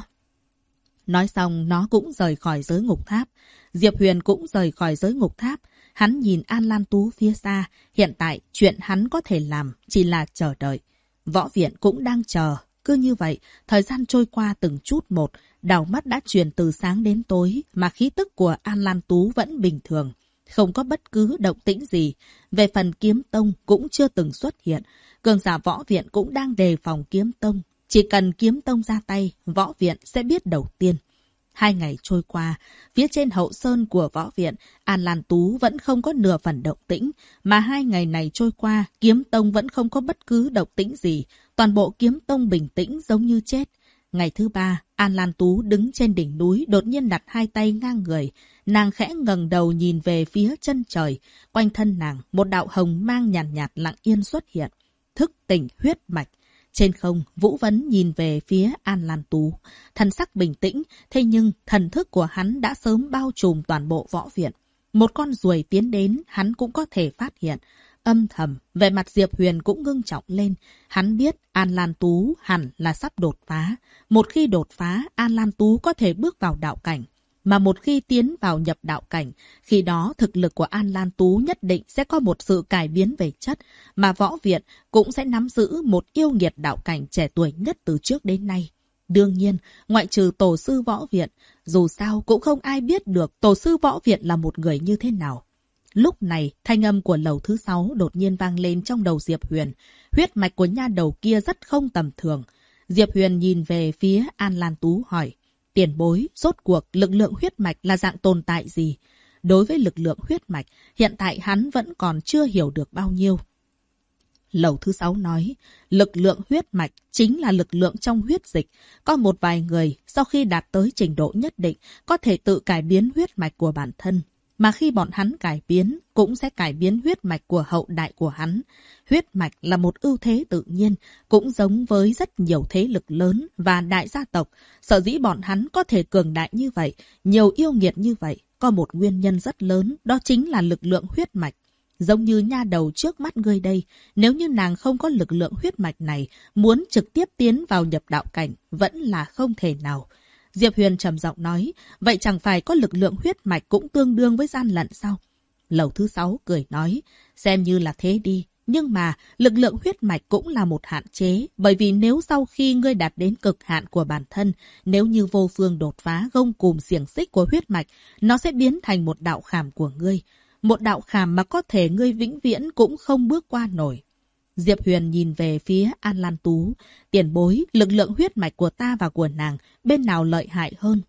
Nói xong, nó cũng rời khỏi giới ngục tháp. Diệp Huyền cũng rời khỏi giới ngục tháp. Hắn nhìn An Lan Tú phía xa. Hiện tại, chuyện hắn có thể làm chỉ là chờ đợi. Võ viện cũng đang chờ. Cứ như vậy, thời gian trôi qua từng chút một. Đảo mắt đã truyền từ sáng đến tối, mà khí tức của An Lan Tú vẫn bình thường. Không có bất cứ động tĩnh gì. Về phần Kiếm Tông cũng chưa từng xuất hiện. Cường giả võ viện cũng đang đề phòng Kiếm Tông. Chỉ cần Kiếm Tông ra tay, võ viện sẽ biết đầu tiên. 2 ngày trôi qua, phía trên hậu sơn của võ viện, An Lan Tú vẫn không có nửa phần động tĩnh. Mà 2 ngày này trôi qua, Kiếm Tông vẫn không có bất cứ động tĩnh gì. Toàn bộ Kiếm Tông bình tĩnh giống như chết. Ngày thứ 3, An Lan Tú đứng trên đỉnh núi, đột nhiên đặt 2 tay ngang người. Nàng khẽ ngẩng đầu nhìn về phía chân trời. Quanh thân nàng, một đạo hồng mang nhàn nhạt lặng yên xuất hiện. Thức tỉnh huyết mạch. Trên không, Vũ Vấn nhìn về phía An Lan Tú. Thần sắc bình tĩnh, thế nhưng thần thức của hắn đã sớm bao trùm toàn bộ võ viện. Một con ruồi tiến đến, hắn cũng có thể phát hiện. Âm thầm, vẻ mặt Diệp Huyền cũng ngưng trọng lên. Hắn biết An Lan Tú hẳn là sắp đột phá. Một khi đột phá, An Lan Tú có thể bước vào đạo cảnh. Mà một khi tiến vào nhập đạo cảnh, khi đó thực lực của An Lan Tú nhất định sẽ có một sự cải biến về chất, mà võ viện cũng sẽ nắm giữ một yêu nghiệt đạo cảnh trẻ tuổi nhất từ trước đến nay. Đương nhiên, ngoại trừ tổ sư võ viện, dù sao cũng không ai biết được tổ sư võ viện là một người như thế nào. Lúc này, thanh âm của lầu thứ 6 đột nhiên vang lên trong đầu Diệp Huyền. Huyết mạch của nha đầu kia rất không tầm thường. Diệp Huyền nhìn về phía An Lan Tú hỏi. Tiền bối, rốt cuộc lực lượng huyết mạch là dạng tồn tại gì? Đối với lực lượng huyết mạch, hiện tại hắn vẫn còn chưa hiểu được bao nhiêu. Lầu thứ 6 nói, lực lượng huyết mạch chính là lực lượng trong huyết dịch. Có một vài người, sau khi đạt tới trình độ nhất định, có thể tự cải biến huyết mạch của bản thân. Mà khi bọn hắn cải biến, cũng sẽ cải biến huyết mạch của hậu đại của hắn. Huyết mạch là một ưu thế tự nhiên, cũng giống với rất nhiều thế lực lớn và đại gia tộc. Sở dĩ bọn hắn có thể cường đại như vậy, nhiều yêu nghiệt như vậy, có một nguyên nhân rất lớn, đó chính là lực lượng huyết mạch. Giống như nha đầu trước mắt ngươi đây, nếu như nàng không có lực lượng huyết mạch này, muốn trực tiếp tiến vào nhập đạo cảnh vẫn là không thể nào. Diệp Huyền trầm giọng nói, vậy chẳng phải có lực lượng huyết mạch cũng tương đương với gian lận sao? Lầu thứ 6 cười nói, xem như là thế đi. Nhưng mà, lực lượng huyết mạch cũng là một hạn chế, bởi vì nếu sau khi ngươi đạt đến cực hạn của bản thân, nếu như vô phương đột phá gông cùm xiềng xích của huyết mạch, nó sẽ biến thành một đạo khảm của ngươi. Một đạo khảm mà có thể ngươi vĩnh viễn cũng không bước qua nổi. Diệp Huyền nhìn về phía An Lan Tú, tiền bối, lực lượng huyết mạch của ta và của nàng, bên nào lợi hại hơn?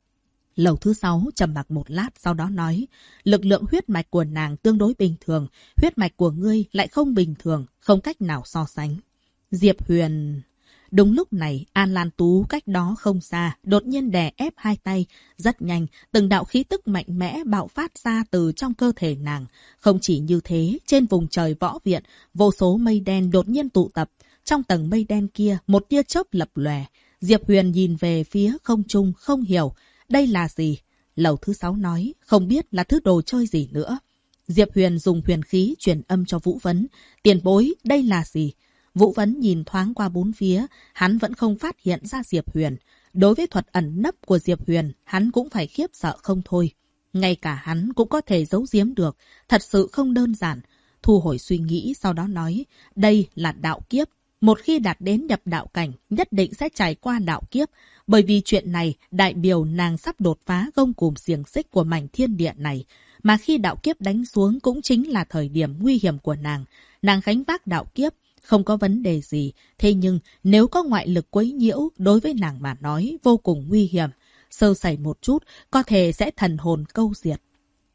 Lầu thứ 6 trầm mặc một lát sau đó nói, lực lượng huyết mạch của nàng tương đối bình thường, huyết mạch của ngươi lại không bình thường, không cách nào so sánh. Diệp Huyền... Đúng lúc này, An Lan Tú cách đó không xa, đột nhiên đè ép hai tay. Rất nhanh, từng đạo khí tức mạnh mẽ bạo phát ra từ trong cơ thể nàng. Không chỉ như thế, trên vùng trời võ viện, vô số mây đen đột nhiên tụ tập. Trong tầng mây đen kia, một tia chớp lập lòe. Diệp Huyền nhìn về phía không trung, không hiểu. Đây là gì? Lầu thứ 6 nói, không biết là thứ đồ chơi gì nữa. Diệp Huyền dùng huyền khí truyền âm cho Vũ Vấn. Tiền bối, đây là gì? Vũ Vấn nhìn thoáng qua bốn phía, hắn vẫn không phát hiện ra Diệp Huyền. Đối với thuật ẩn nấp của Diệp Huyền, hắn cũng phải khiếp sợ không thôi. Ngay cả hắn cũng có thể giấu giếm được, thật sự không đơn giản. Thu hồi suy nghĩ, sau đó nói, đây là đạo kiếp. Một khi đạt đến nhập đạo cảnh, nhất định sẽ trải qua đạo kiếp. Bởi vì chuyện này, đại biểu nàng sắp đột phá gông cùm xiềng xích của mảnh thiên địa này. Mà khi đạo kiếp đánh xuống cũng chính là thời điểm nguy hiểm của nàng. Nàng gánh vác đạo kiếp, không có vấn đề gì. Thế nhưng, nếu có ngoại lực quấy nhiễu, đối với nàng mà nói, vô cùng nguy hiểm. Sơ sẩy một chút, có thể sẽ thần hồn câu diệt.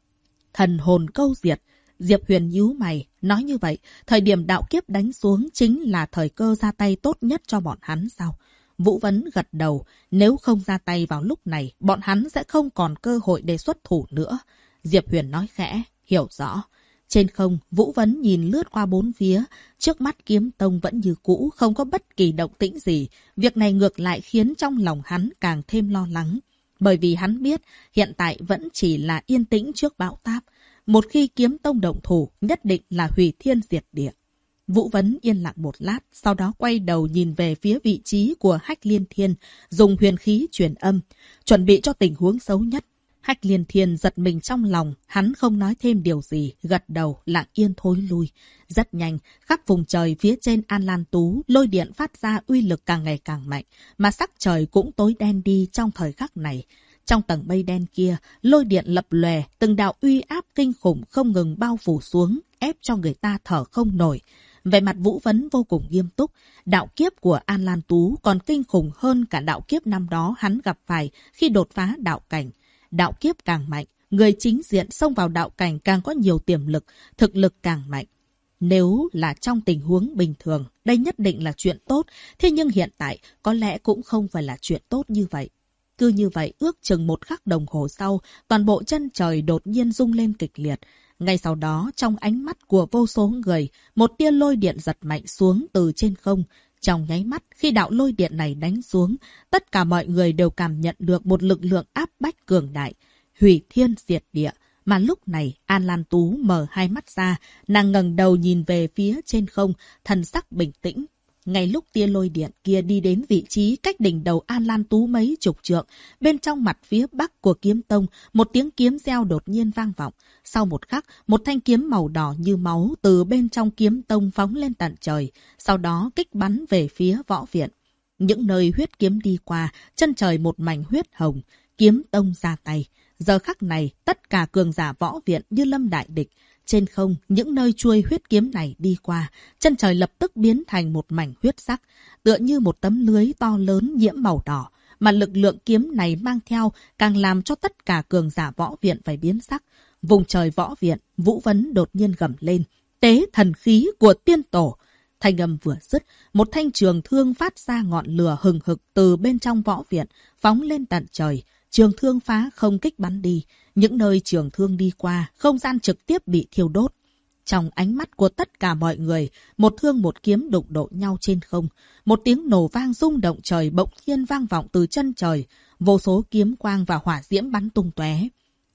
Thần hồn câu diệt. Diệp Huyền nhíu mày, nói như vậy, thời điểm đạo kiếp đánh xuống chính là thời cơ ra tay tốt nhất cho bọn hắn sao? Vũ Vấn gật đầu, nếu không ra tay vào lúc này, bọn hắn sẽ không còn cơ hội để xuất thủ nữa. Diệp Huyền nói khẽ, hiểu rõ. Trên không, Vũ Vấn nhìn lướt qua bốn phía, trước mắt Kiếm Tông vẫn như cũ, không có bất kỳ động tĩnh gì. Việc này ngược lại khiến trong lòng hắn càng thêm lo lắng. Bởi vì hắn biết, hiện tại vẫn chỉ là yên tĩnh trước bão táp. Một khi Kiếm Tông động thủ, nhất định là hủy thiên diệt địa. Vũ Vấn yên lặng một lát, sau đó quay đầu nhìn về phía vị trí của Hách Liên Thiên, dùng huyền khí truyền âm, chuẩn bị cho tình huống xấu nhất. Hách Liên Thiên giật mình trong lòng, hắn không nói thêm điều gì, gật đầu, lặng yên thối lui. Rất nhanh, khắp vùng trời phía trên An Lan Tú, lôi điện phát ra uy lực càng ngày càng mạnh, mà sắc trời cũng tối đen đi trong thời khắc này. Trong tầng mây đen kia, lôi điện lập lòe, từng đạo uy áp kinh khủng không ngừng bao phủ xuống, ép cho người ta thở không nổi. Vẻ mặt Vũ Vấn vô cùng nghiêm túc, đạo kiếp của An Lan Tú còn kinh khủng hơn cả đạo kiếp năm đó hắn gặp phải khi đột phá đạo cảnh. Đạo kiếp càng mạnh, người chính diện xông vào đạo cảnh càng có nhiều tiềm lực, thực lực càng mạnh. Nếu là trong tình huống bình thường, đây nhất định là chuyện tốt, thế nhưng hiện tại có lẽ cũng không phải là chuyện tốt như vậy. Cứ như vậy, ước chừng một khắc đồng hồ sau, toàn bộ chân trời đột nhiên rung lên kịch liệt. Ngay sau đó, trong ánh mắt của vô số người, một tia lôi điện giật mạnh xuống từ trên không. Trong nháy mắt, khi đạo lôi điện này đánh xuống, tất cả mọi người đều cảm nhận được một lực lượng áp bách cường đại, hủy thiên diệt địa. Mà lúc này, An Lan Tú mở hai mắt ra, nàng ngẩng đầu nhìn về phía trên không, thần sắc bình tĩnh. Ngay lúc tia lôi điện kia đi đến vị trí cách đỉnh đầu An Lan Tú mấy chục trượng, bên trong mặt phía bắc của Kiếm Tông, một tiếng kiếm reo đột nhiên vang vọng. Sau một khắc, một thanh kiếm màu đỏ như máu từ bên trong Kiếm Tông phóng lên tận trời, sau đó kích bắn về phía võ viện. Những nơi huyết kiếm đi qua, chân trời một mảnh huyết hồng, Kiếm Tông ra tay. Giờ khắc này, tất cả cường giả võ viện như lâm đại địch. Trên không, những nơi chuôi huyết kiếm này đi qua, chân trời lập tức biến thành một mảnh huyết sắc, tựa như một tấm lưới to lớn nhiễm màu đỏ, mà lực lượng kiếm này mang theo càng làm cho tất cả cường giả võ viện phải biến sắc. Vùng trời võ viện, Vũ Vấn đột nhiên gầm lên, tế thần khí của tiên tổ. Thanh âm vừa dứt, một thanh trường thương phát ra ngọn lửa hừng hực từ bên trong võ viện, phóng lên tận trời. Trường thương phá không kích bắn đi, những nơi trường thương đi qua, không gian trực tiếp bị thiêu đốt. Trong ánh mắt của tất cả mọi người, một thương một kiếm đụng độ nhau trên không. Một tiếng nổ vang rung động trời bỗng nhiên vang vọng từ chân trời, vô số kiếm quang và hỏa diễm bắn tung tóe.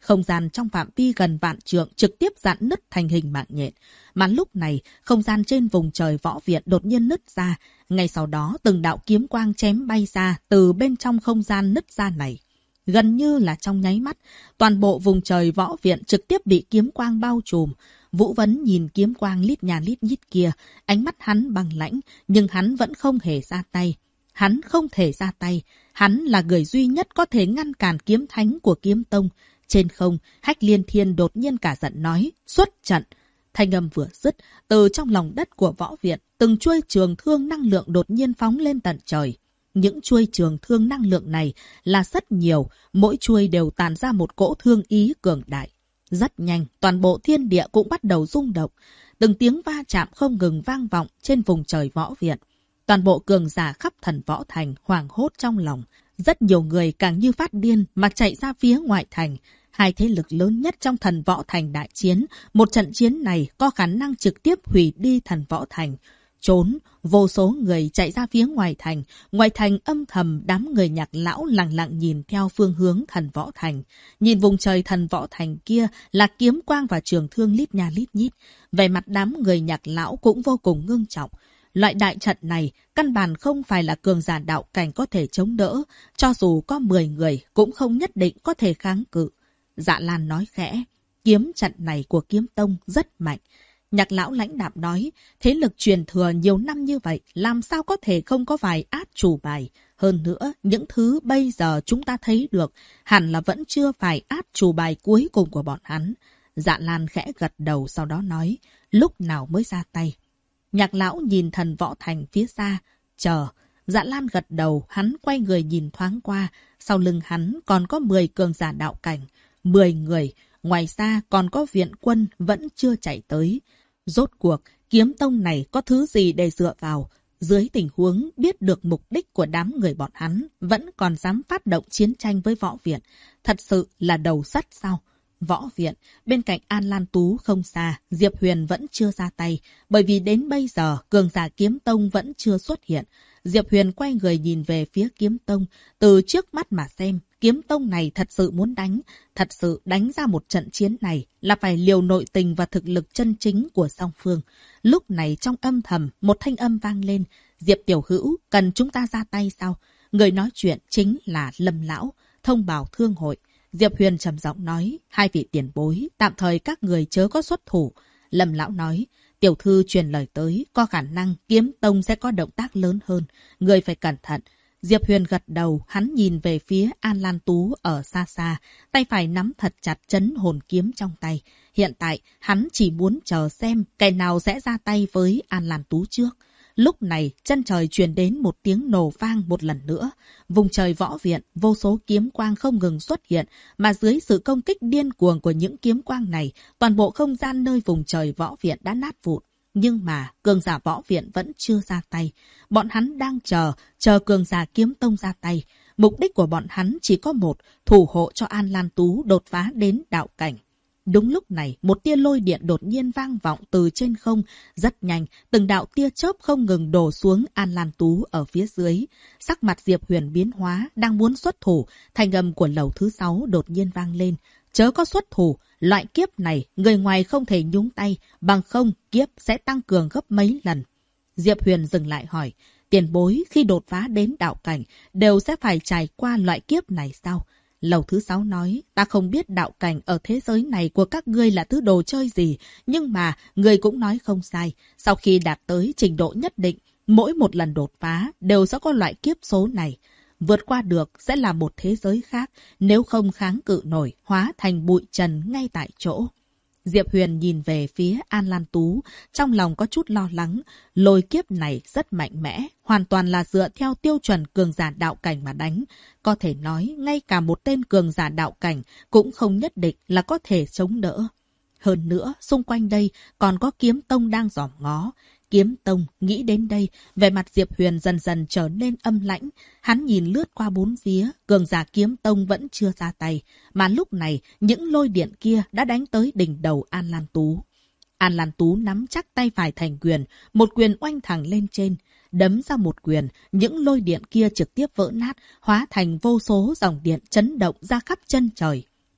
không gian trong phạm vi gần vạn trượng trực tiếp rạn nứt thành hình mạng nhện. Mà lúc này, không gian trên vùng trời võ viện đột nhiên nứt ra. Ngay sau đó, từng đạo kiếm quang chém bay ra từ bên trong không gian nứt ra này. Gần như là trong nháy mắt, toàn bộ vùng trời võ viện trực tiếp bị kiếm quang bao trùm. Vũ Vấn nhìn kiếm quang lít nhà lít nhít kia, ánh mắt hắn băng lãnh, nhưng hắn vẫn không hề ra tay. Hắn không thể ra tay, hắn là người duy nhất có thể ngăn cản kiếm thánh của kiếm tông. Trên không, Hách Liên Thiên đột nhiên cả giận nói, xuất trận. Thanh âm vừa dứt, từ trong lòng đất của võ viện, từng chuôi trường thương năng lượng đột nhiên phóng lên tận trời. Những chuôi trường thương năng lượng này là rất nhiều, mỗi chuôi đều tàn ra một cỗ thương ý cường đại. Rất nhanh, toàn bộ thiên địa cũng bắt đầu rung động. Từng tiếng va chạm không ngừng vang vọng trên vùng trời võ viện. Toàn bộ cường giả khắp thần võ thành hoảng hốt trong lòng. Rất nhiều người càng như phát điên mà chạy ra phía ngoại thành. Hai thế lực lớn nhất trong thần võ thành đại chiến. Một trận chiến này có khả năng trực tiếp hủy đi thần võ thành. Trốn, vô số người chạy ra phía ngoài thành. Ngoài thành âm thầm đám người Nhạc lão lặng lặng nhìn theo phương hướng thần võ thành. Nhìn vùng trời thần võ thành kia là kiếm quang và trường thương lít nha lít nhít. Về mặt đám người Nhạc lão cũng vô cùng ngưng trọng. Loại đại trận này căn bản không phải là cường giả đạo cảnh có thể chống đỡ. Cho dù có 10 người cũng không nhất định có thể kháng cự. Dạ Lan nói khẽ, kiếm trận này của kiếm tông rất mạnh. Nhạc lão lãnh đạm nói, thế lực truyền thừa nhiều năm như vậy, làm sao có thể không có vài át chủ bài. Hơn nữa, những thứ bây giờ chúng ta thấy được, hẳn là vẫn chưa phải át chủ bài cuối cùng của bọn hắn. Dạ Lan khẽ gật đầu sau đó nói, lúc nào mới ra tay. Nhạc lão nhìn thần võ thành phía xa, chờ. Dạ Lan gật đầu, hắn quay người nhìn thoáng qua, sau lưng hắn còn có 10 cường giả đạo cảnh. 10 người, ngoài ra còn có viện quân vẫn chưa chạy tới. Rốt cuộc, kiếm tông này có thứ gì để dựa vào? Dưới tình huống biết được mục đích của đám người bọn hắn, vẫn còn dám phát động chiến tranh với võ viện. Thật sự là đầu sắt sao? Võ viện, bên cạnh An Lan Tú không xa, Diệp Huyền vẫn chưa ra tay, bởi vì đến bây giờ cường giả kiếm tông vẫn chưa xuất hiện. Diệp Huyền quay người nhìn về phía kiếm tông, từ trước mắt mà xem, kiếm tông này thật sự muốn đánh, thật sự đánh ra một trận chiến này là phải liều nội tình và thực lực chân chính của song phương. Lúc này trong âm thầm, một thanh âm vang lên, Diệp tiểu hữu, cần chúng ta ra tay sao? Người nói chuyện chính là Lâm lão, thông báo thương hội. Diệp Huyền trầm giọng nói, hai vị tiền bối, tạm thời các người chớ có xuất thủ. Lâm lão nói, tiểu thư truyền lời tới, có khả năng kiếm tông sẽ có động tác lớn hơn, người phải cẩn thận. Diệp Huyền gật đầu, hắn nhìn về phía An Lan Tú ở xa xa, tay phải nắm thật chặt trấn hồn kiếm trong tay. Hiện tại, hắn chỉ muốn chờ xem kẻ nào sẽ ra tay với An Lan Tú trước. Lúc này, chân trời truyền đến một tiếng nổ vang một lần nữa. Vùng trời võ viện, vô số kiếm quang không ngừng xuất hiện, mà dưới sự công kích điên cuồng của những kiếm quang này, toàn bộ không gian nơi vùng trời võ viện đã nát vụn. Nhưng mà, cường giả võ viện vẫn chưa ra tay. Bọn hắn đang chờ cường giả kiếm tông ra tay. Mục đích của bọn hắn chỉ có một, thủ hộ cho An Lan Tú đột phá đến đạo cảnh. Đúng lúc này, một tia lôi điện đột nhiên vang vọng từ trên không. Rất nhanh, từng đạo tia chớp không ngừng đổ xuống An Lan Tú ở phía dưới. Sắc mặt Diệp Huyền biến hóa, đang muốn xuất thủ. Thanh âm của lầu thứ 6 đột nhiên vang lên. Chớ có xuất thủ, loại kiếp này, người ngoài không thể nhúng tay, bằng không kiếp sẽ tăng cường gấp mấy lần. Diệp Huyền dừng lại hỏi, tiền bối khi đột phá đến đạo cảnh, đều sẽ phải trải qua loại kiếp này sao? Lầu thứ 6 nói, ta không biết đạo cảnh ở thế giới này của các ngươi là thứ đồ chơi gì, nhưng mà người cũng nói không sai. Sau khi đạt tới trình độ nhất định, mỗi một lần đột phá đều sẽ có loại kiếp số này. Vượt qua được sẽ là một thế giới khác, nếu không kháng cự nổi, hóa thành bụi trần ngay tại chỗ. Diệp Huyền nhìn về phía An Lan Tú, trong lòng có chút lo lắng. Lôi kiếp này rất mạnh mẽ, hoàn toàn là dựa theo tiêu chuẩn cường giả đạo cảnh mà đánh. Có thể nói, ngay cả một tên cường giả đạo cảnh cũng không nhất định là có thể chống đỡ. Hơn nữa, xung quanh đây còn có kiếm tông đang dòm ngó. Kiếm tông, nghĩ đến đây, vẻ mặt Diệp Huyền dần dần trở nên âm lãnh. Hắn nhìn lướt qua bốn phía, cường giả kiếm tông vẫn chưa ra tay. Mà lúc này, những lôi điện kia đã đánh tới đỉnh đầu An Lan Tú. An Lan Tú nắm chắc tay phải thành quyền, một quyền oanh thẳng lên trên. Đấm ra một quyền, những lôi điện kia trực tiếp vỡ nát, hóa thành vô số dòng điện chấn động ra khắp chân trời.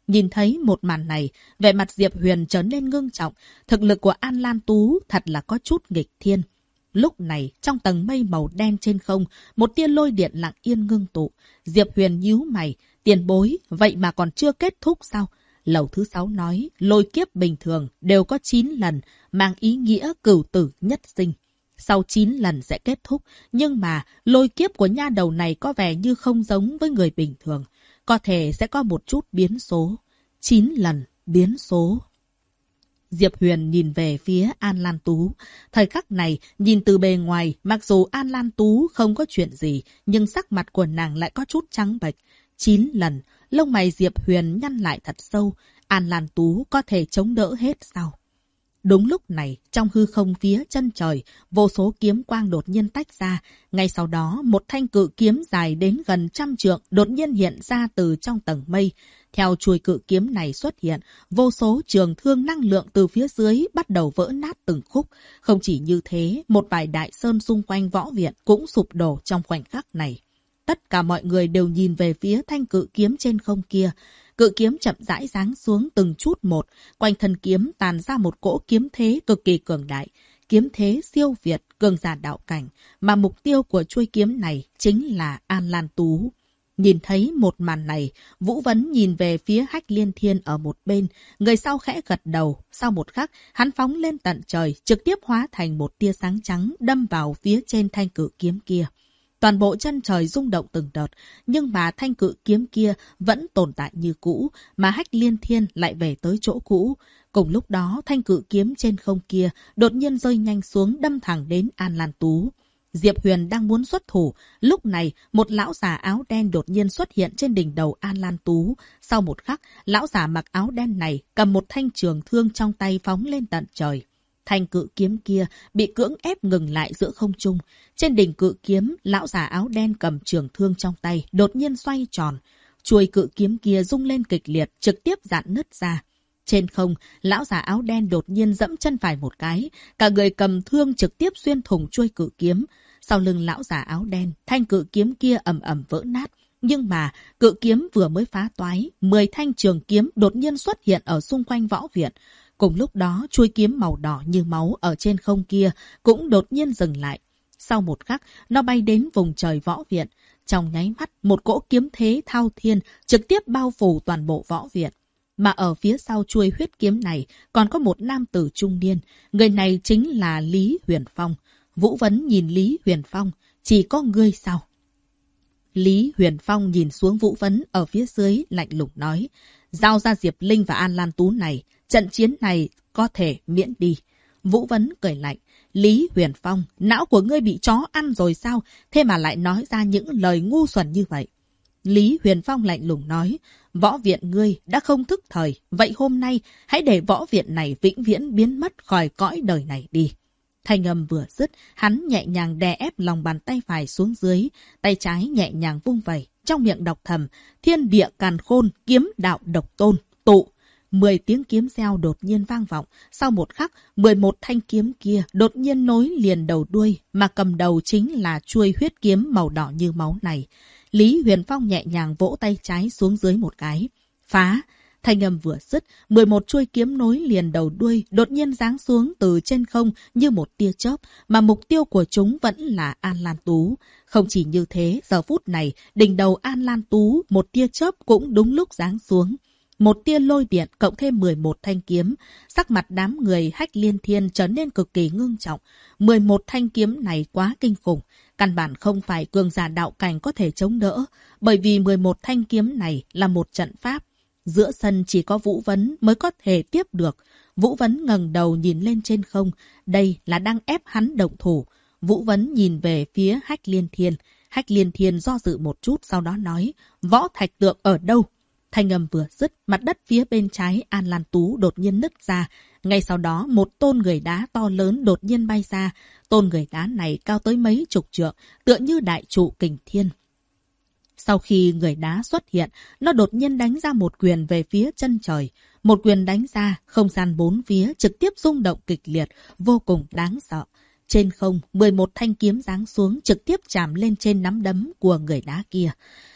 Nhìn thấy một màn này, vẻ mặt Diệp Huyền trở nên ngưng trọng. Thực lực của An Lan Tú thật là có chút nghịch thiên. Lúc này, trong tầng mây màu đen trên không, một tia lôi điện lặng yên ngưng tụ. Diệp Huyền nhíu mày, tiền bối, vậy mà còn chưa kết thúc sao? Lầu thứ 6 nói, lôi kiếp bình thường đều có 9 lần, mang ý nghĩa cửu tử nhất sinh. Sau 9 lần sẽ kết thúc, nhưng mà lôi kiếp của nha đầu này có vẻ như không giống với người bình thường. Có thể sẽ có một chút biến số. 9 lần biến số. Diệp Huyền nhìn về phía An Lan Tú. Thời khắc này, nhìn từ bề ngoài, mặc dù An Lan Tú không có chuyện gì, nhưng sắc mặt của nàng lại có chút trắng bệch. 9 lần, lông mày Diệp Huyền nhăn lại thật sâu. An Lan Tú có thể chống đỡ hết sao? Đúng lúc này, trong hư không phía chân trời, vô số kiếm quang đột nhiên tách ra. Ngay sau đó, một thanh cự kiếm dài đến gần 100 trượng đột nhiên hiện ra từ trong tầng mây. Theo chuôi cự kiếm này xuất hiện, vô số trường thương năng lượng từ phía dưới bắt đầu vỡ nát từng khúc. Không chỉ như thế, một vài đại sơn xung quanh võ viện cũng sụp đổ trong khoảnh khắc này. Tất cả mọi người đều nhìn về phía thanh cự kiếm trên không kia. Cự kiếm chậm rãi giáng xuống từng chút một, quanh thân kiếm tàn ra một cỗ kiếm thế cực kỳ cường đại. Kiếm thế siêu việt, cường giả đạo cảnh, mà mục tiêu của chuôi kiếm này chính là An Lan Tú. Nhìn thấy một màn này, Vũ Vấn nhìn về phía Hách Liên Thiên ở một bên, người sau khẽ gật đầu. Sau một khắc, hắn phóng lên tận trời, trực tiếp hóa thành một tia sáng trắng đâm vào phía trên thanh cự kiếm kia. Toàn bộ chân trời rung động từng đợt, nhưng mà thanh cự kiếm kia vẫn tồn tại như cũ, mà Hách Liên Thiên lại về tới chỗ cũ. Cùng lúc đó, thanh cự kiếm trên không kia đột nhiên rơi nhanh xuống đâm thẳng đến An Lan Tú. Diệp Huyền đang muốn xuất thủ, lúc này một lão già áo đen đột nhiên xuất hiện trên đỉnh đầu An Lan Tú. Sau một khắc, lão già mặc áo đen này cầm một thanh trường thương trong tay phóng lên tận trời. Thanh cự kiếm kia bị cưỡng ép ngừng lại giữa không trung. Trên đỉnh cự kiếm, lão già áo đen cầm trường thương trong tay, đột nhiên xoay tròn. Chuôi cự kiếm kia rung lên kịch liệt, trực tiếp rạn nứt ra. Trên không, lão già áo đen đột nhiên dẫm chân phải một cái. Cả người cầm thương trực tiếp xuyên thủng chuôi cự kiếm. Sau lưng lão già áo đen, thanh cự kiếm kia ầm ầm vỡ nát. Nhưng mà, cự kiếm vừa mới phá toái, 10 thanh trường kiếm đột nhiên xuất hiện ở xung quanh võ viện. Cùng lúc đó, chuôi kiếm màu đỏ như máu ở trên không kia cũng đột nhiên dừng lại. Sau một khắc, nó bay đến vùng trời võ viện. Trong nháy mắt, một cỗ kiếm thế thao thiên trực tiếp bao phủ toàn bộ võ viện. Mà ở phía sau chuôi huyết kiếm này còn có một nam tử trung niên. Người này chính là Lý Huyền Phong. Vũ Vấn nhìn Lý Huyền Phong. Chỉ có ngươi sao? Lý Huyền Phong nhìn xuống Vũ Vấn ở phía dưới lạnh lùng nói. Giao ra Diệp Linh và An Lan Tú này. Trận chiến này có thể miễn đi. Vũ Vấn cười lạnh. Lý Huyền Phong, não của ngươi bị chó ăn rồi sao? Thế mà lại nói ra những lời ngu xuẩn như vậy. Lý Huyền Phong lạnh lùng nói. Võ viện ngươi đã không thức thời. Vậy hôm nay hãy để võ viện này vĩnh viễn biến mất khỏi cõi đời này đi. Thanh âm vừa dứt, hắn nhẹ nhàng đè ép lòng bàn tay phải xuống dưới. Tay trái nhẹ nhàng vung vẩy. Trong miệng đọc thầm. Thiên địa càn khôn, kiếm đạo độc tôn, tụ. 10 tiếng kiếm reo đột nhiên vang vọng. Sau một khắc, 11 thanh kiếm kia đột nhiên nối liền đầu đuôi, mà cầm đầu chính là chuôi huyết kiếm màu đỏ như máu này. Lý Huyền Phong nhẹ nhàng vỗ tay trái xuống dưới một cái. Phá! Thanh âm vừa dứt, 11 chuôi kiếm nối liền đầu đuôi đột nhiên giáng xuống từ trên không như một tia chớp, mà mục tiêu của chúng vẫn là An Lan Tú. Không chỉ như thế, giờ phút này, đỉnh đầu An Lan Tú, một tia chớp cũng đúng lúc giáng xuống. Một tia lôi điện cộng thêm 11 thanh kiếm, sắc mặt đám người Hách Liên Thiên trở nên cực kỳ ngưng trọng. 11 thanh kiếm này quá kinh khủng, căn bản không phải cường giả đạo cảnh có thể chống đỡ, bởi vì 11 thanh kiếm này là một trận pháp. Giữa sân chỉ có Vũ Vấn mới có thể tiếp được. Vũ Vấn ngẩng đầu nhìn lên trên không, đây là đang ép hắn động thủ. Vũ Vấn nhìn về phía Hách Liên Thiên. Hách Liên Thiên do dự một chút sau đó nói, võ thạch tượng ở đâu? Thanh âm vừa dứt, mặt đất phía bên trái An Lan Tú đột nhiên nứt ra. Ngay sau đó, một tôn người đá to lớn đột nhiên bay ra. Tôn người đá này cao tới mấy chục trượng, tựa như đại trụ kình thiên. Sau khi người đá xuất hiện, nó đột nhiên đánh ra một quyền về phía chân trời. Một quyền đánh ra, không gian bốn phía trực tiếp rung động kịch liệt, vô cùng đáng sợ. Trên không, 11 thanh kiếm giáng xuống trực tiếp chạm lên trên nắm đấm của người đá kia.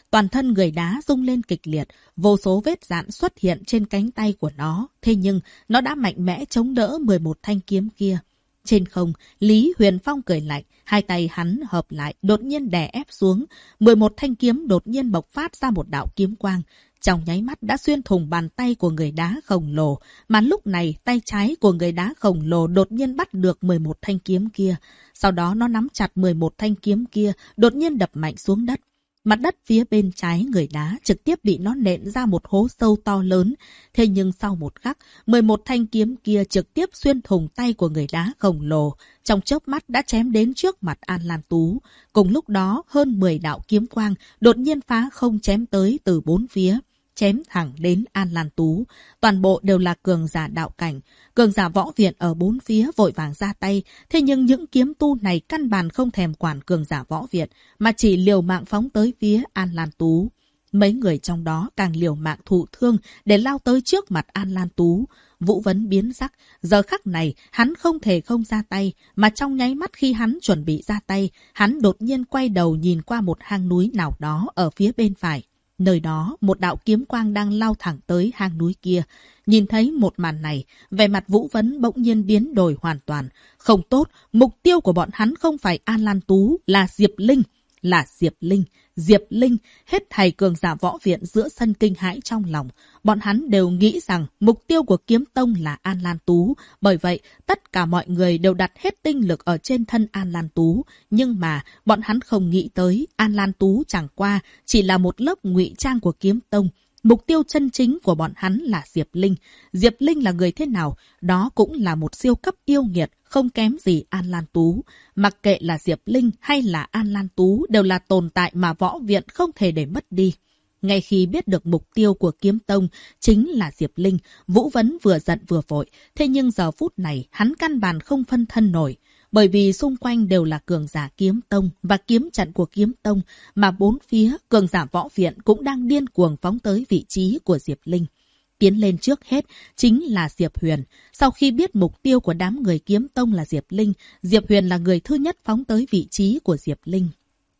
toàn thân người đá rung lên kịch liệt, vô số vết rạn xuất hiện trên cánh tay của nó. Thế nhưng, nó đã mạnh mẽ chống đỡ 11 thanh kiếm kia. Trên không, Lý Huyền Phong cười lạnh, hai tay hắn hợp lại, đột nhiên đè ép xuống. 11 thanh kiếm đột nhiên bộc phát ra một đạo kiếm quang. Trong nháy mắt đã xuyên thủng bàn tay của người đá khổng lồ, mà lúc này tay trái của người đá khổng lồ đột nhiên bắt được 11 thanh kiếm kia. Sau đó nó nắm chặt 11 thanh kiếm kia, đột nhiên đập mạnh xuống đất. Mặt đất phía bên trái người đá trực tiếp bị nó nện ra một hố sâu to lớn. Thế nhưng sau một khắc, 11 thanh kiếm kia trực tiếp xuyên thủng tay của người đá khổng lồ. Trong chớp mắt đã chém đến trước mặt An Lan Tú. Cùng lúc đó, hơn 10 đạo kiếm quang đột nhiên phá không chém tới từ bốn phía, chém thẳng đến An Lan Tú. Toàn bộ đều là cường giả đạo cảnh. Cường giả võ viện ở bốn phía vội vàng ra tay. Thế nhưng những kiếm tu này căn bản không thèm quản cường giả võ viện, mà chỉ liều mạng phóng tới phía An Lan Tú. Mấy người trong đó càng liều mạng thụ thương để lao tới trước mặt An Lan Tú. Vũ Vấn biến sắc. Giờ khắc này, hắn không thể không ra tay, mà trong nháy mắt khi hắn chuẩn bị ra tay, hắn đột nhiên quay đầu nhìn qua một hang núi nào đó ở phía bên phải. Nơi đó, một đạo kiếm quang đang lao thẳng tới hang núi kia. Nhìn thấy một màn này, vẻ mặt Vũ Vấn bỗng nhiên biến đổi hoàn toàn. Không tốt, mục tiêu của bọn hắn không phải An Lan Tú, là Diệp Linh. Là Diệp Linh. Diệp Linh, hết thầy cường giả võ viện giữa sân kinh hãi trong lòng. Bọn hắn đều nghĩ rằng mục tiêu của kiếm tông là An Lan Tú. Bởi vậy, tất cả mọi người đều đặt hết tinh lực ở trên thân An Lan Tú. Nhưng mà, bọn hắn không nghĩ tới An Lan Tú chẳng qua chỉ là một lớp ngụy trang của kiếm tông. Mục tiêu chân chính của bọn hắn là Diệp Linh. Diệp Linh là người thế nào? Đó cũng là một siêu cấp yêu nghiệt, không kém gì An Lan Tú. Mặc kệ là Diệp Linh hay là An Lan Tú đều là tồn tại mà võ viện không thể để mất đi. Ngay khi biết được mục tiêu của kiếm tông chính là Diệp Linh, Vũ Vấn vừa giận vừa vội. Thế nhưng giờ phút này hắn căn bản không phân thân nổi. Bởi vì xung quanh đều là cường giả kiếm tông và kiếm trận của kiếm tông, mà bốn phía cường giả võ viện cũng đang điên cuồng phóng tới vị trí của Diệp Linh. Tiến lên trước hết chính là Diệp Huyền. Sau khi biết mục tiêu của đám người kiếm tông là Diệp Linh, Diệp Huyền là người thứ nhất phóng tới vị trí của Diệp Linh.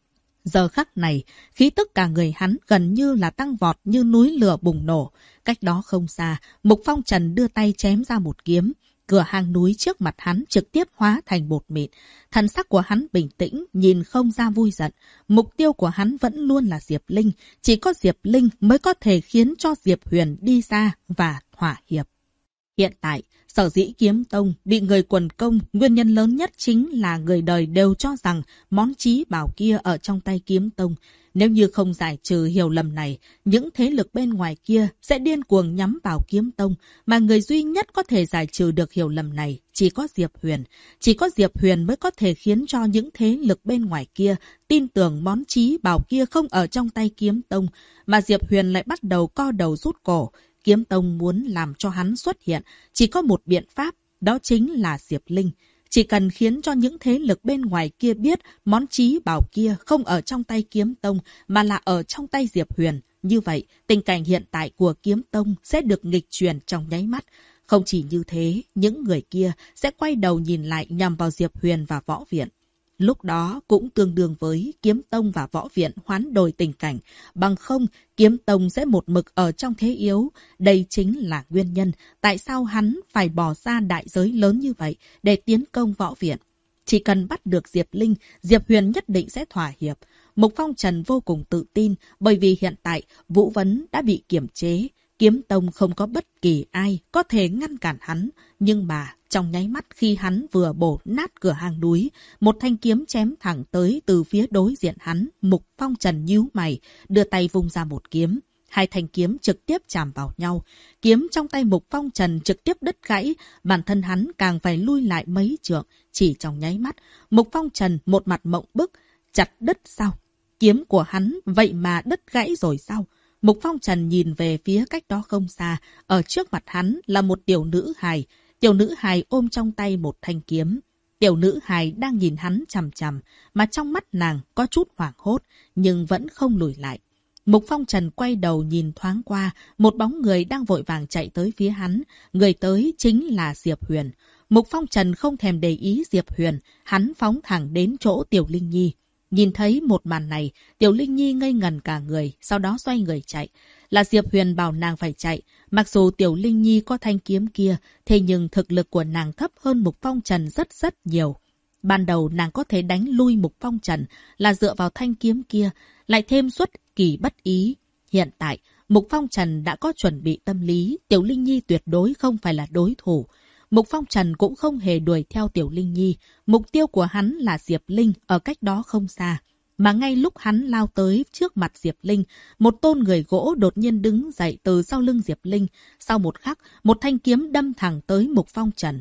Giờ khắc này, khí tức cả người hắn gần như là tăng vọt như núi lửa bùng nổ. Cách đó không xa, Mục Phong Trần đưa tay chém ra một kiếm. Cửa hang núi trước mặt hắn trực tiếp hóa thành bột mịn. Thần sắc của hắn bình tĩnh, nhìn không ra vui giận. Mục tiêu của hắn vẫn luôn là Diệp Linh. Chỉ có Diệp Linh mới có thể khiến cho Diệp Huyền đi ra và thỏa hiệp. Hiện tại, sở dĩ kiếm tông bị người quần công, nguyên nhân lớn nhất chính là người đời đều cho rằng món chí bảo kia ở trong tay kiếm tông. Nếu như không giải trừ hiểu lầm này, những thế lực bên ngoài kia sẽ điên cuồng nhắm vào kiếm tông, mà người duy nhất có thể giải trừ được hiểu lầm này chỉ có Diệp Huyền. Chỉ có Diệp Huyền mới có thể khiến cho những thế lực bên ngoài kia tin tưởng món chí bảo kia không ở trong tay kiếm tông, mà Diệp Huyền lại bắt đầu co đầu rút cổ. Kiếm tông muốn làm cho hắn xuất hiện chỉ có một biện pháp, đó chính là Diệp Linh. Chỉ cần khiến cho những thế lực bên ngoài kia biết món chí bảo kia không ở trong tay kiếm tông mà là ở trong tay Diệp Huyền. Như vậy, tình cảnh hiện tại của kiếm tông sẽ được nghịch chuyển trong nháy mắt. Không chỉ như thế, những người kia sẽ quay đầu nhìn lại nhằm vào Diệp Huyền và võ viện. Lúc đó cũng tương đương với kiếm tông và võ viện hoán đổi tình cảnh. Bằng không, kiếm tông sẽ một mực ở trong thế yếu. Đây chính là nguyên nhân tại sao hắn phải bỏ ra đại giới lớn như vậy để tiến công võ viện. Chỉ cần bắt được Diệp Linh, Diệp Huyền nhất định sẽ thỏa hiệp. Mục Phong Trần vô cùng tự tin bởi vì hiện tại Vũ Vấn đã bị kiềm chế. Kiếm tông không có bất kỳ ai có thể ngăn cản hắn. Nhưng mà trong nháy mắt khi hắn vừa bổ nát cửa hang núi, một thanh kiếm chém thẳng tới từ phía đối diện hắn. Mục Phong Trần nhíu mày, đưa tay vung ra một kiếm. Hai thanh kiếm trực tiếp chạm vào nhau. Kiếm trong tay Mục Phong Trần trực tiếp đứt gãy, bản thân hắn càng phải lui lại mấy trượng. Chỉ trong nháy mắt, Mục Phong Trần một mặt mộng bức, chặt đứt sao? Kiếm của hắn vậy mà đứt gãy rồi sao? Mục Phong Trần nhìn về phía cách đó không xa, ở trước mặt hắn là một tiểu nữ hài. Tiểu nữ hài ôm trong tay một thanh kiếm. Tiểu nữ hài đang nhìn hắn chằm chằm, mà trong mắt nàng có chút hoảng hốt, nhưng vẫn không lùi lại. Mục Phong Trần quay đầu nhìn thoáng qua, một bóng người đang vội vàng chạy tới phía hắn. Người tới chính là Diệp Huyền. Mục Phong Trần không thèm để ý Diệp Huyền, hắn phóng thẳng đến chỗ Tiểu Linh Nhi. Nhìn thấy một màn này, Tiểu Linh Nhi ngây ngần cả người, sau đó xoay người chạy. Là Diệp Huyền bảo nàng phải chạy. Mặc dù Tiểu Linh Nhi có thanh kiếm kia, thế nhưng thực lực của nàng thấp hơn Mục Phong Trần rất nhiều. Ban đầu nàng có thể đánh lui Mục Phong Trần là dựa vào thanh kiếm kia, lại thêm xuất kỳ bất ý. Hiện tại, Mục Phong Trần đã có chuẩn bị tâm lý, Tiểu Linh Nhi tuyệt đối không phải là đối thủ. Mục Phong Trần cũng không hề đuổi theo Tiểu Linh Nhi. Mục tiêu của hắn là Diệp Linh ở cách đó không xa. Mà ngay lúc hắn lao tới trước mặt Diệp Linh, một tôn người gỗ đột nhiên đứng dậy từ sau lưng Diệp Linh. Sau một khắc, một thanh kiếm đâm thẳng tới Mục Phong Trần.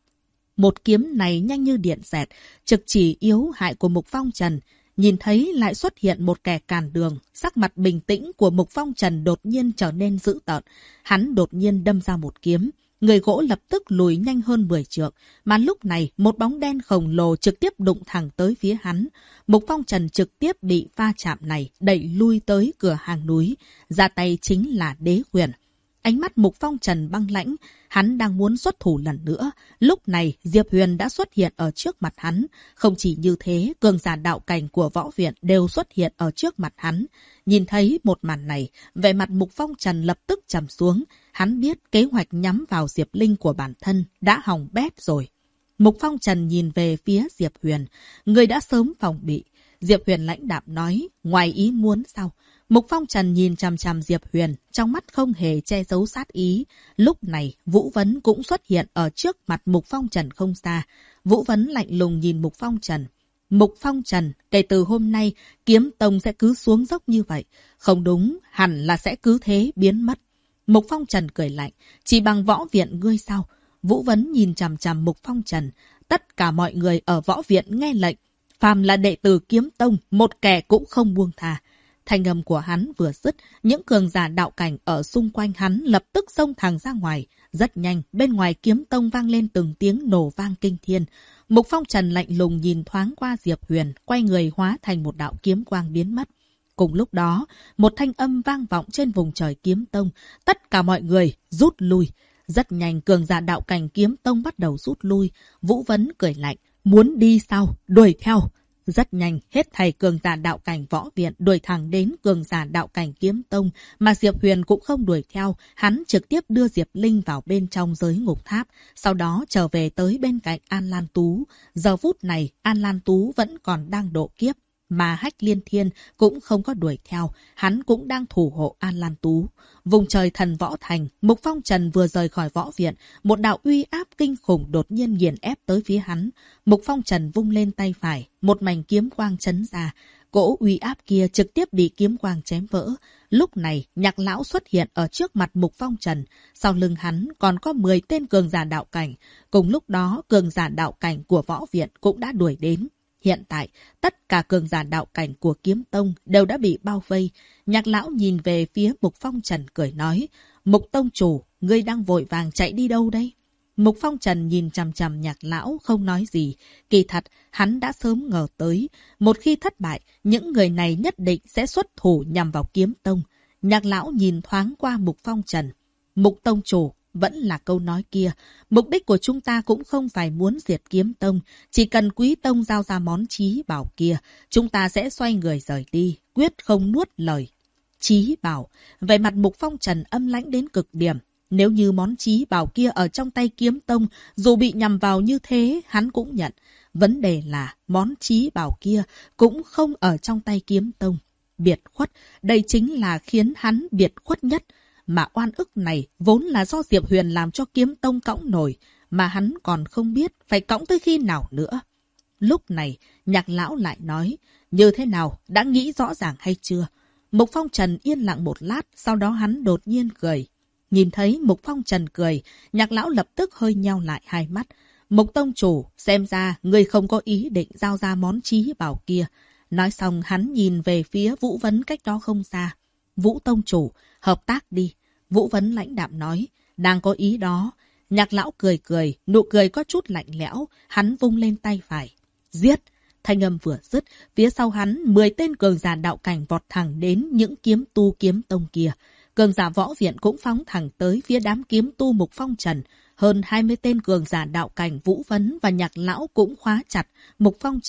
Một kiếm này nhanh như điện xẹt, trực chỉ yếu hại của Mục Phong Trần. Nhìn thấy lại xuất hiện một kẻ cản đường, sắc mặt bình tĩnh của Mục Phong Trần đột nhiên trở nên dữ tợn. Hắn đột nhiên đâm ra một kiếm. Người gỗ lập tức lùi nhanh hơn 10 trượng, mà lúc này một bóng đen khổng lồ trực tiếp đụng thẳng tới phía hắn. Mục Phong Trần trực tiếp bị va chạm này đẩy lui tới cửa hang núi, ra tay chính là Đế Quyền. Ánh mắt Mục Phong Trần băng lãnh, hắn đang muốn xuất thủ lần nữa. Lúc này Diệp Huyền đã xuất hiện ở trước mặt hắn. Không chỉ như thế, cường giả đạo cảnh của võ viện đều xuất hiện ở trước mặt hắn. Nhìn thấy một màn này, vẻ mặt Mục Phong Trần lập tức trầm xuống. Hắn biết kế hoạch nhắm vào Diệp Linh của bản thân đã hỏng bét rồi. Mục Phong Trần nhìn về phía Diệp Huyền. Người đã sớm phòng bị. Diệp Huyền lãnh đạm nói, ngoài ý muốn sao? Mục Phong Trần nhìn chằm chằm Diệp Huyền, trong mắt không hề che giấu sát ý. Lúc này, Vũ Vấn cũng xuất hiện ở trước mặt Mục Phong Trần không xa. Vũ Vấn lạnh lùng nhìn Mục Phong Trần. Mục Phong Trần, kể từ hôm nay, kiếm tông sẽ cứ xuống dốc như vậy. Không đúng, hẳn là sẽ cứ thế biến mất. Mục Phong Trần cười lạnh, chỉ bằng võ viện ngươi sao? Vũ Vấn nhìn chằm chằm Mục Phong Trần. Tất cả mọi người ở võ viện nghe lệnh. Phàm là đệ tử kiếm tông, một kẻ cũng không buông tha. Thanh âm của hắn vừa dứt, những cường giả đạo cảnh ở xung quanh hắn lập tức xông thẳng ra ngoài. Rất nhanh, bên ngoài kiếm tông vang lên từng tiếng nổ vang kinh thiên. Mục Phong Trần lạnh lùng nhìn thoáng qua Diệp Huyền, quay người hóa thành một đạo kiếm quang biến mất. Cùng lúc đó, một thanh âm vang vọng trên vùng trời kiếm tông. Tất cả mọi người rút lui. Rất nhanh, cường giả đạo cảnh kiếm tông bắt đầu rút lui. Vũ Vấn cười lạnh, muốn đi sao? Đuổi theo. Rất nhanh, hết thầy cường giả đạo cảnh võ viện đuổi thẳng đến cường giả đạo cảnh kiếm tông, mà Diệp Huyền cũng không đuổi theo, hắn trực tiếp đưa Diệp Linh vào bên trong giới ngục tháp, sau đó trở về tới bên cạnh An Lan Tú. Giờ phút này, An Lan Tú vẫn còn đang độ kiếp, mà Hách Liên Thiên cũng không có đuổi theo, hắn cũng đang thủ hộ An Lan Tú. Vùng trời thần võ thành, Mục Phong Trần vừa rời khỏi võ viện, một đạo uy áp kinh khủng đột nhiên nghiền ép tới phía hắn. Mục Phong Trần vung lên tay phải, một mảnh kiếm quang chấn ra. Cỗ uy áp kia trực tiếp bị kiếm quang chém vỡ. Lúc này, Nhạc lão xuất hiện ở trước mặt Mục Phong Trần. Sau lưng hắn còn có 10 tên cường giả đạo cảnh. Cùng lúc đó, cường giả đạo cảnh của võ viện cũng đã đuổi đến. Hiện tại, tất cả cường giả đạo cảnh của kiếm tông đều đã bị bao vây. Nhạc lão nhìn về phía Mục Phong Trần cười nói, Mục tông chủ, ngươi đang vội vàng chạy đi đâu đây? Mục Phong Trần nhìn chằm chằm Nhạc lão không nói gì. Kỳ thật, hắn đã sớm ngờ tới. Một khi thất bại, những người này nhất định sẽ xuất thủ nhằm vào kiếm tông. Nhạc lão nhìn thoáng qua Mục Phong Trần. Mục tông chủ, vẫn là câu nói kia. Mục đích của chúng ta cũng không phải muốn diệt kiếm tông. Chỉ cần quý tông giao ra món chí bảo kia, chúng ta sẽ xoay người rời đi, quyết không nuốt lời. Chí bảo, về mặt Mục Phong Trần âm lãnh đến cực điểm. Nếu như món chí bảo kia ở trong tay kiếm tông, dù bị nhằm vào như thế, hắn cũng nhận. Vấn đề là món chí bảo kia cũng không ở trong tay kiếm tông. Biệt khuất, đây chính là khiến hắn biệt khuất nhất. Mà oan ức này vốn là do Diệp Huyền làm cho kiếm tông cõng nổi, mà hắn còn không biết phải cõng tới khi nào nữa. Lúc này, Nhạc lão lại nói, như thế nào, đã nghĩ rõ ràng hay chưa? Mục Phong Trần yên lặng một lát, sau đó hắn đột nhiên cười. Nhìn thấy Mục Phong Trần cười, Nhạc lão lập tức hơi nheo lại hai mắt. Mục tông chủ, xem ra ngươi không có ý định giao ra món chí bảo kia. Nói xong hắn nhìn về phía Vũ Vấn cách đó không xa. Vũ tông chủ, hợp tác đi. Vũ Vấn lãnh đạm nói, đang có ý đó. Nhạc lão cười cười, nụ cười có chút lạnh lẽo, hắn vung lên tay phải. Giết! Thanh âm vừa dứt, phía sau hắn 10 tên cường giả đạo cảnh vọt thẳng đến những kiếm tu kiếm tông kia. Cường giả võ viện cũng phóng thẳng tới phía đám kiếm tu Mục Phong Trần. Hơn 20 tên cường giả đạo cảnh Vũ Vấn và Nhạc lão cũng khóa chặt Mục Phong Trần.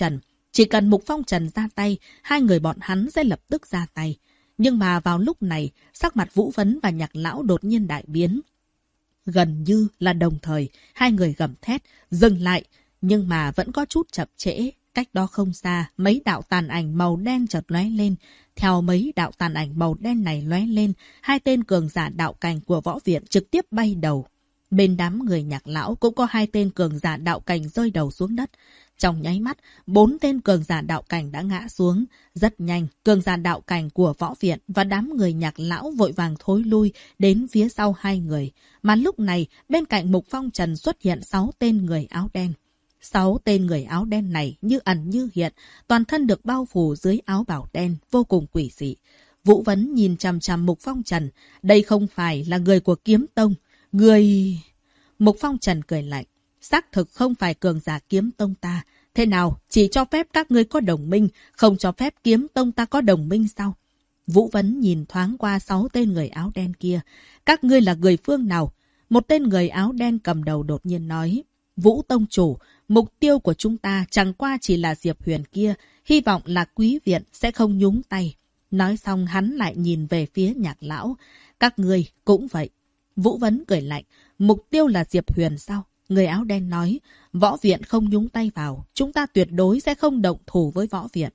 Chỉ cần Mục Phong Trần ra tay, hai người bọn hắn sẽ lập tức ra tay. Nhưng mà vào lúc này, sắc mặt Vũ Vấn và Nhạc Lão đột nhiên đại biến. Gần như là đồng thời, hai người gầm thét, dừng lại, nhưng mà vẫn có chút chậm trễ. Cách đó không xa, mấy đạo tàn ảnh màu đen chợt lóe lên. Theo mấy đạo tàn ảnh màu đen này lóe lên, hai tên cường giả đạo cảnh của võ viện trực tiếp bay đầu. Bên đám người Nhạc Lão cũng có hai tên cường giả đạo cảnh rơi đầu xuống đất. Trong nháy mắt, 4 tên cường giả đạo cảnh đã ngã xuống. Rất nhanh, cường giả đạo cảnh của võ viện và đám người Nhạc Lão vội vàng thối lui đến phía sau hai người. Mà lúc này, bên cạnh Mục Phong Trần xuất hiện 6 tên người áo đen. 6 tên người áo đen này như ẩn như hiện, toàn thân được bao phủ dưới áo bào đen, vô cùng quỷ dị. Vũ Vấn nhìn chằm chằm Mục Phong Trần, đây không phải là người của Kiếm Tông. Người... Mục Phong Trần cười lạnh, xác thực không phải cường giả Kiếm Tông ta. Thế nào, chỉ cho phép các ngươi có đồng minh, không cho phép Kiếm Tông ta có đồng minh sao? Vũ Vấn nhìn thoáng qua 6 tên người áo đen kia. Các ngươi là người phương nào? Một tên người áo đen cầm đầu đột nhiên nói. Vũ Tông Chủ, mục tiêu của chúng ta chẳng qua chỉ là Diệp Huyền kia, hy vọng là quý viện sẽ không nhúng tay. Nói xong hắn lại nhìn về phía Nhạc Lão. Các ngươi cũng vậy. Vũ Vấn cười lạnh, mục tiêu là Diệp Huyền sao? Người áo đen nói, võ viện không nhúng tay vào, chúng ta tuyệt đối sẽ không động thủ với võ viện.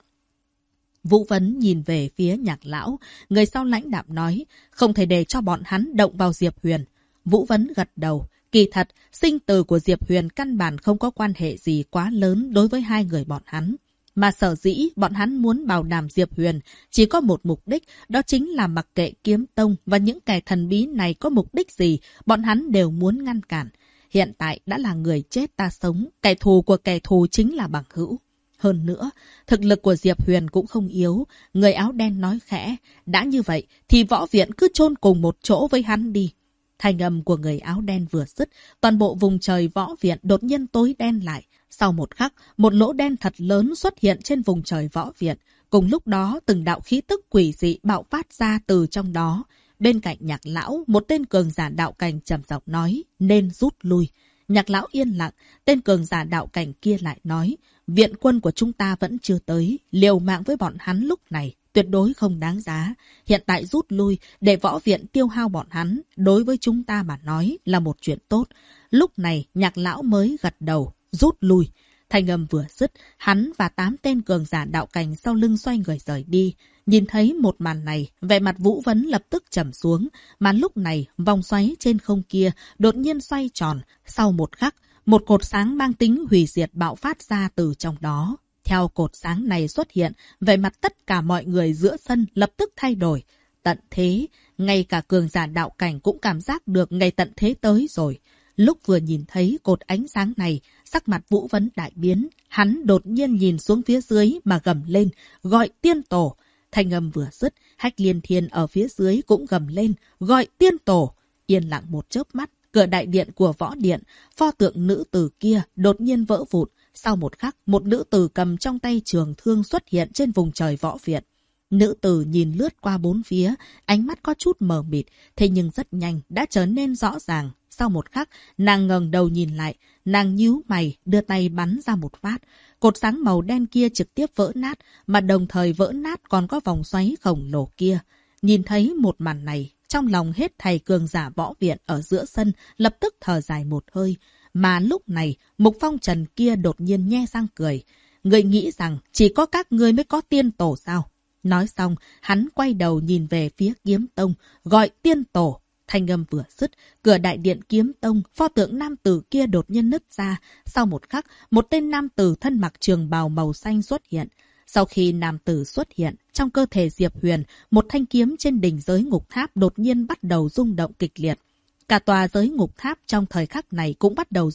Vũ Vấn nhìn về phía Nhạc Lão, người sau lãnh đạm nói, không thể để cho bọn hắn động vào Diệp Huyền. Vũ Vấn gật đầu, kỳ thật, sinh tử của Diệp Huyền căn bản không có quan hệ gì quá lớn đối với hai người bọn hắn. Mà sở dĩ bọn hắn muốn bảo đảm Diệp Huyền chỉ có một mục đích, đó chính là mặc kệ Kiếm Tông và những kẻ thần bí này có mục đích gì, bọn hắn đều muốn ngăn cản. Hiện tại đã là người chết ta sống, kẻ thù của kẻ thù chính là bằng hữu. Hơn nữa, thực lực của Diệp Huyền cũng không yếu. Người áo đen nói khẽ, đã như vậy thì võ viện cứ chôn cùng một chỗ với hắn đi. Thanh âm của người áo đen vừa dứt, toàn bộ vùng trời võ viện đột nhiên tối đen lại. Sau một khắc, một lỗ đen thật lớn xuất hiện trên vùng trời võ viện. Cùng lúc đó, từng đạo khí tức quỷ dị bạo phát ra từ trong đó. Bên cạnh Nhạc Lão, một tên cường giả đạo cảnh trầm giọng nói, nên rút lui. Nhạc Lão yên lặng, tên cường giả đạo cảnh kia lại nói, viện quân của chúng ta vẫn chưa tới, liều mạng với bọn hắn lúc này, tuyệt đối không đáng giá. Hiện tại rút lui, để võ viện tiêu hao bọn hắn, đối với chúng ta mà nói là một chuyện tốt. Lúc này, Nhạc Lão mới gật đầu, rút lui. Thanh âm vừa dứt, hắn và 8 tên cường giả đạo cảnh sau lưng xoay người rời đi. Nhìn thấy một màn này, vẻ mặt Vũ Vấn lập tức trầm xuống, mà lúc này vòng xoáy trên không kia đột nhiên xoay tròn. Sau một khắc, một cột sáng mang tính hủy diệt bạo phát ra từ trong đó. Theo cột sáng này xuất hiện, vẻ mặt tất cả mọi người giữa sân lập tức thay đổi. Tận thế, ngay cả cường giả đạo cảnh cũng cảm giác được ngày tận thế tới rồi. Lúc vừa nhìn thấy cột ánh sáng này, sắc mặt Vũ Vấn đại biến. Hắn đột nhiên nhìn xuống phía dưới mà gầm lên, gọi tiên tổ. Thanh âm vừa dứt, Hách Liên Thiên ở phía dưới cũng gầm lên, gọi tiên tổ. Yên lặng một chớp mắt, cửa đại điện của võ điện, pho tượng nữ tử kia đột nhiên vỡ vụn. Sau một khắc, một nữ tử cầm trong tay trường thương xuất hiện trên vùng trời võ viện. Nữ tử nhìn lướt qua bốn phía, ánh mắt có chút mờ mịt, thế nhưng rất nhanh đã trở nên rõ ràng. Sau một khắc, nàng ngẩng đầu nhìn lại, nàng nhíu mày, đưa tay bắn ra một phát. Cột sáng màu đen kia trực tiếp vỡ nát, mà đồng thời vỡ nát còn có vòng xoáy khổng lồ kia. Nhìn thấy một màn này, trong lòng hết thầy cường giả võ viện ở giữa sân lập tức thở dài một hơi. Mà lúc này, Mục Phong Trần kia đột nhiên nhe răng cười. Người nghĩ rằng chỉ có các ngươi mới có tiên tổ sao? Nói xong, hắn quay đầu nhìn về phía Kiếm Tông, gọi tiên tổ. Thanh âm vừa dứt, cửa đại điện Kiếm Tông, pho tượng nam tử kia đột nhiên nứt ra. Sau một khắc, một tên nam tử thân mặc trường bào màu xanh xuất hiện. Sau khi nam tử xuất hiện, trong cơ thể Diệp Huyền, một thanh kiếm trên đỉnh giới ngục tháp đột nhiên bắt đầu rung động kịch liệt. Cả tòa giới ngục tháp trong thời khắc này cũng bắt đầu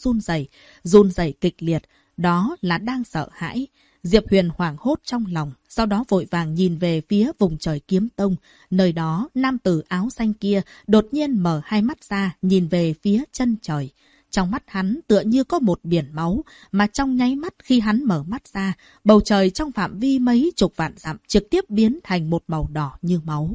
run rẩy kịch liệt. Đó là đang sợ hãi. Diệp Huyền hoảng hốt trong lòng, sau đó vội vàng nhìn về phía vùng trời Kiếm Tông. Nơi đó, nam tử áo xanh kia đột nhiên mở hai mắt ra, nhìn về phía chân trời. Trong mắt hắn tựa như có một biển máu, mà trong nháy mắt khi hắn mở mắt ra, bầu trời trong phạm vi mấy chục vạn dặm trực tiếp biến thành một màu đỏ như máu.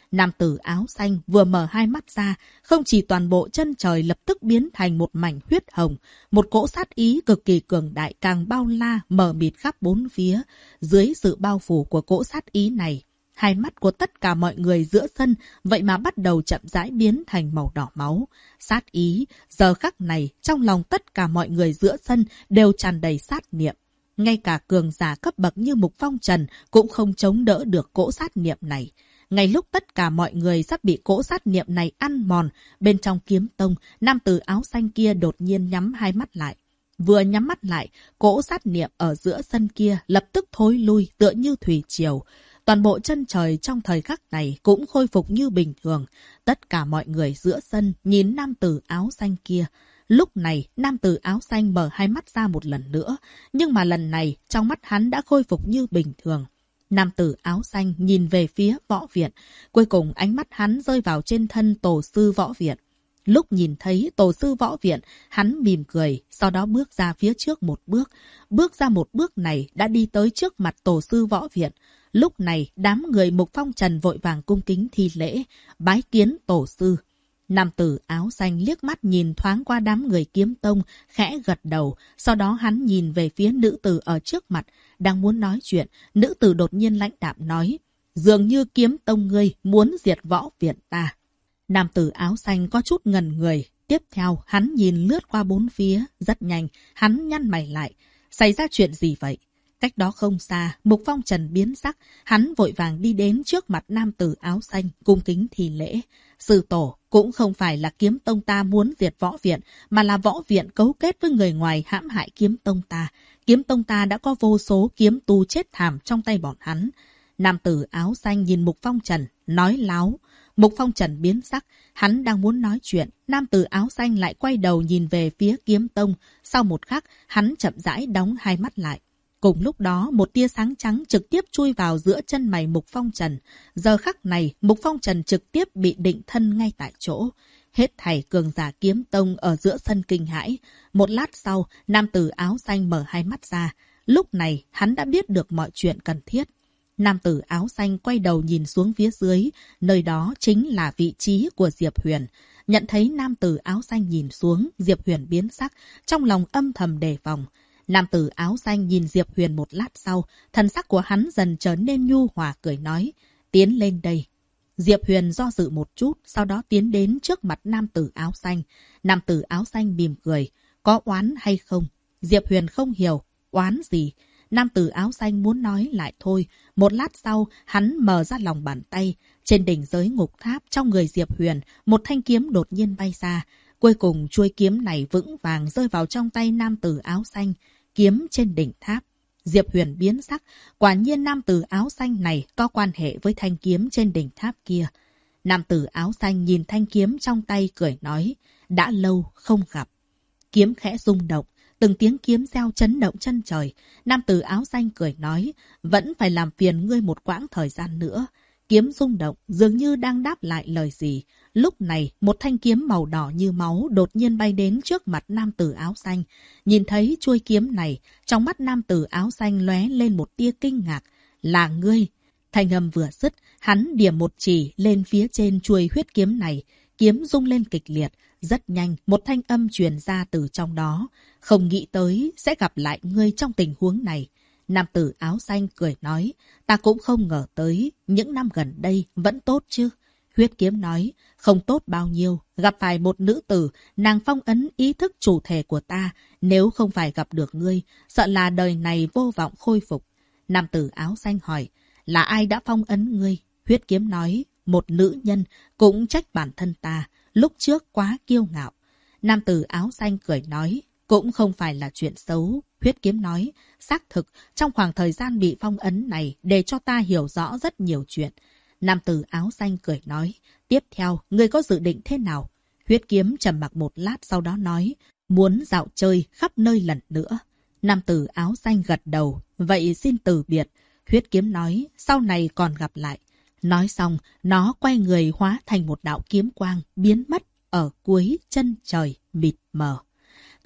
Nam tử áo xanh vừa mở hai mắt ra, không chỉ toàn bộ chân trời lập tức biến thành một mảnh huyết hồng, một cỗ sát ý cực kỳ cường đại càng bao la mờ mịt khắp bốn phía. Dưới sự bao phủ của cỗ sát ý này, hai mắt của tất cả mọi người giữa sân vậy mà bắt đầu chậm rãi biến thành màu đỏ máu. Sát ý, giờ khắc này trong lòng tất cả mọi người giữa sân đều tràn đầy sát niệm. Ngay cả cường giả cấp bậc như Mục Phong Trần cũng không chống đỡ được cỗ sát niệm này. Ngay lúc tất cả mọi người sắp bị cỗ sát niệm này ăn mòn, bên trong kiếm tông, nam tử áo xanh kia đột nhiên nhắm hai mắt lại. Vừa nhắm mắt lại, cỗ sát niệm ở giữa sân kia lập tức thối lui tựa như thủy triều. Toàn bộ chân trời trong thời khắc này cũng khôi phục như bình thường. Tất cả mọi người giữa sân nhìn nam tử áo xanh kia. Lúc này, nam tử áo xanh mở hai mắt ra một lần nữa, nhưng mà lần này trong mắt hắn đã khôi phục như bình thường. Nam tử áo xanh nhìn về phía võ viện, cuối cùng ánh mắt hắn rơi vào trên thân tổ sư võ viện. Lúc nhìn thấy tổ sư võ viện, hắn mỉm cười, sau đó bước ra phía trước một bước. Bước ra một bước này đã đi tới trước mặt tổ sư võ viện. Lúc này, đám người Mục Phong Trần vội vàng cung kính thi lễ, bái kiến tổ sư. Nam tử áo xanh liếc mắt nhìn thoáng qua đám người kiếm tông, khẽ gật đầu. Sau đó hắn nhìn về phía nữ tử ở trước mặt, đang muốn nói chuyện. Nữ tử đột nhiên lãnh đạm nói, dường như kiếm tông ngươi muốn diệt võ viện ta. Nam tử áo xanh có chút ngần người. Tiếp theo, hắn nhìn lướt qua bốn phía. Rất nhanh, hắn nhăn mày lại. Xảy ra chuyện gì vậy? Cách đó không xa, Mục Phong Trần biến sắc. Hắn vội vàng đi đến trước mặt nam tử áo xanh, cung kính thi lễ. Sư tổ, cũng không phải là kiếm tông ta muốn diệt võ viện, mà là võ viện cấu kết với người ngoài hãm hại kiếm tông ta. Kiếm tông ta đã có vô số kiếm tu chết thảm trong tay bọn hắn. Nam tử áo xanh nhìn Mục Phong Trần, nói láo. Mục Phong Trần biến sắc, hắn đang muốn nói chuyện, nam tử áo xanh lại quay đầu nhìn về phía kiếm tông. Sau một khắc, hắn chậm rãi đóng hai mắt lại. Cùng lúc đó, một tia sáng trắng trực tiếp chui vào giữa chân mày Mục Phong Trần. Giờ khắc này, Mục Phong Trần trực tiếp bị định thân ngay tại chỗ. Hết thảy cường giả kiếm tông ở giữa sân kinh hãi. Một lát sau, nam tử áo xanh mở hai mắt ra. Lúc này, hắn đã biết được mọi chuyện cần thiết. Nam tử áo xanh quay đầu nhìn xuống phía dưới, nơi đó chính là vị trí của Diệp Huyền. Nhận thấy nam tử áo xanh nhìn xuống, Diệp Huyền biến sắc, trong lòng âm thầm đề phòng. Nam tử áo xanh nhìn Diệp Huyền một lát sau, thần sắc của hắn dần trở nên nhu hòa cười nói, tiến lên đây. Diệp Huyền do dự một chút, sau đó tiến đến trước mặt nam tử áo xanh. Nam tử áo xanh mỉm cười, có oán hay không? Diệp Huyền không hiểu, oán gì? Nam tử áo xanh muốn nói lại thôi. Một lát sau, hắn mở ra lòng bàn tay. Trên đỉnh giới ngục tháp trong người Diệp Huyền, một thanh kiếm đột nhiên bay ra. Cuối cùng chuôi kiếm này vững vàng rơi vào trong tay nam tử áo xanh. Kiếm trên đỉnh tháp. Diệp Huyền biến sắc. Quả nhiên nam tử áo xanh này có quan hệ với thanh kiếm trên đỉnh tháp kia. Nam tử áo xanh nhìn thanh kiếm trong tay cười nói, đã lâu không gặp. Kiếm khẽ rung động. Từng tiếng kiếm reo chấn động chân trời. Nam tử áo xanh cười nói, vẫn phải làm phiền ngươi một quãng thời gian nữa. Kiếm rung động, dường như đang đáp lại lời gì. Lúc này, một thanh kiếm màu đỏ như máu đột nhiên bay đến trước mặt nam tử áo xanh. Nhìn thấy chuôi kiếm này, trong mắt nam tử áo xanh lóe lên một tia kinh ngạc. Là ngươi. Thanh âm vừa dứt, hắn điểm một chỉ lên phía trên chuôi huyết kiếm này. Kiếm rung lên kịch liệt. Rất nhanh, một thanh âm truyền ra từ trong đó. Không nghĩ tới sẽ gặp lại ngươi trong tình huống này. Nam tử áo xanh cười nói, ta cũng không ngờ tới, những năm gần đây vẫn tốt chứ. Huyết kiếm nói, không tốt bao nhiêu, gặp phải một nữ tử, nàng phong ấn ý thức chủ thể của ta, nếu không phải gặp được ngươi, sợ là đời này vô vọng khôi phục. Nam tử áo xanh hỏi, là ai đã phong ấn ngươi? Huyết kiếm nói, một nữ nhân, cũng trách bản thân ta, lúc trước quá kiêu ngạo. Nam tử áo xanh cười nói, cũng không phải là chuyện xấu. Huyết kiếm nói, xác thực, trong khoảng thời gian bị phong ấn này để cho ta hiểu rõ rất nhiều chuyện. Nam tử áo xanh cười nói, tiếp theo, ngươi có dự định thế nào? Huyết kiếm trầm mặc một lát sau đó nói, muốn dạo chơi khắp nơi lần nữa. Nam tử áo xanh gật đầu, vậy xin từ biệt. Huyết kiếm nói, sau này còn gặp lại. Nói xong, nó quay người hóa thành một đạo kiếm quang biến mất ở cuối chân trời mịt mờ. Các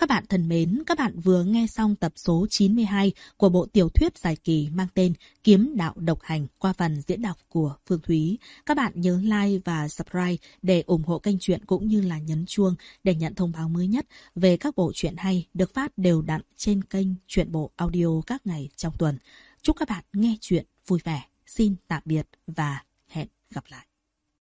Các bạn thân mến, các bạn vừa nghe xong tập số 92 của bộ tiểu thuyết dài kỳ mang tên Kiếm đạo độc hành qua phần diễn đọc của Phương Thúy. Các bạn nhớ like và subscribe để ủng hộ kênh truyện cũng như là nhấn chuông để nhận thông báo mới nhất về các bộ truyện hay được phát đều đặn trên kênh Truyện Bộ Audio các ngày trong tuần. Chúc các bạn nghe truyện vui vẻ. Xin tạm biệt và hẹn gặp lại.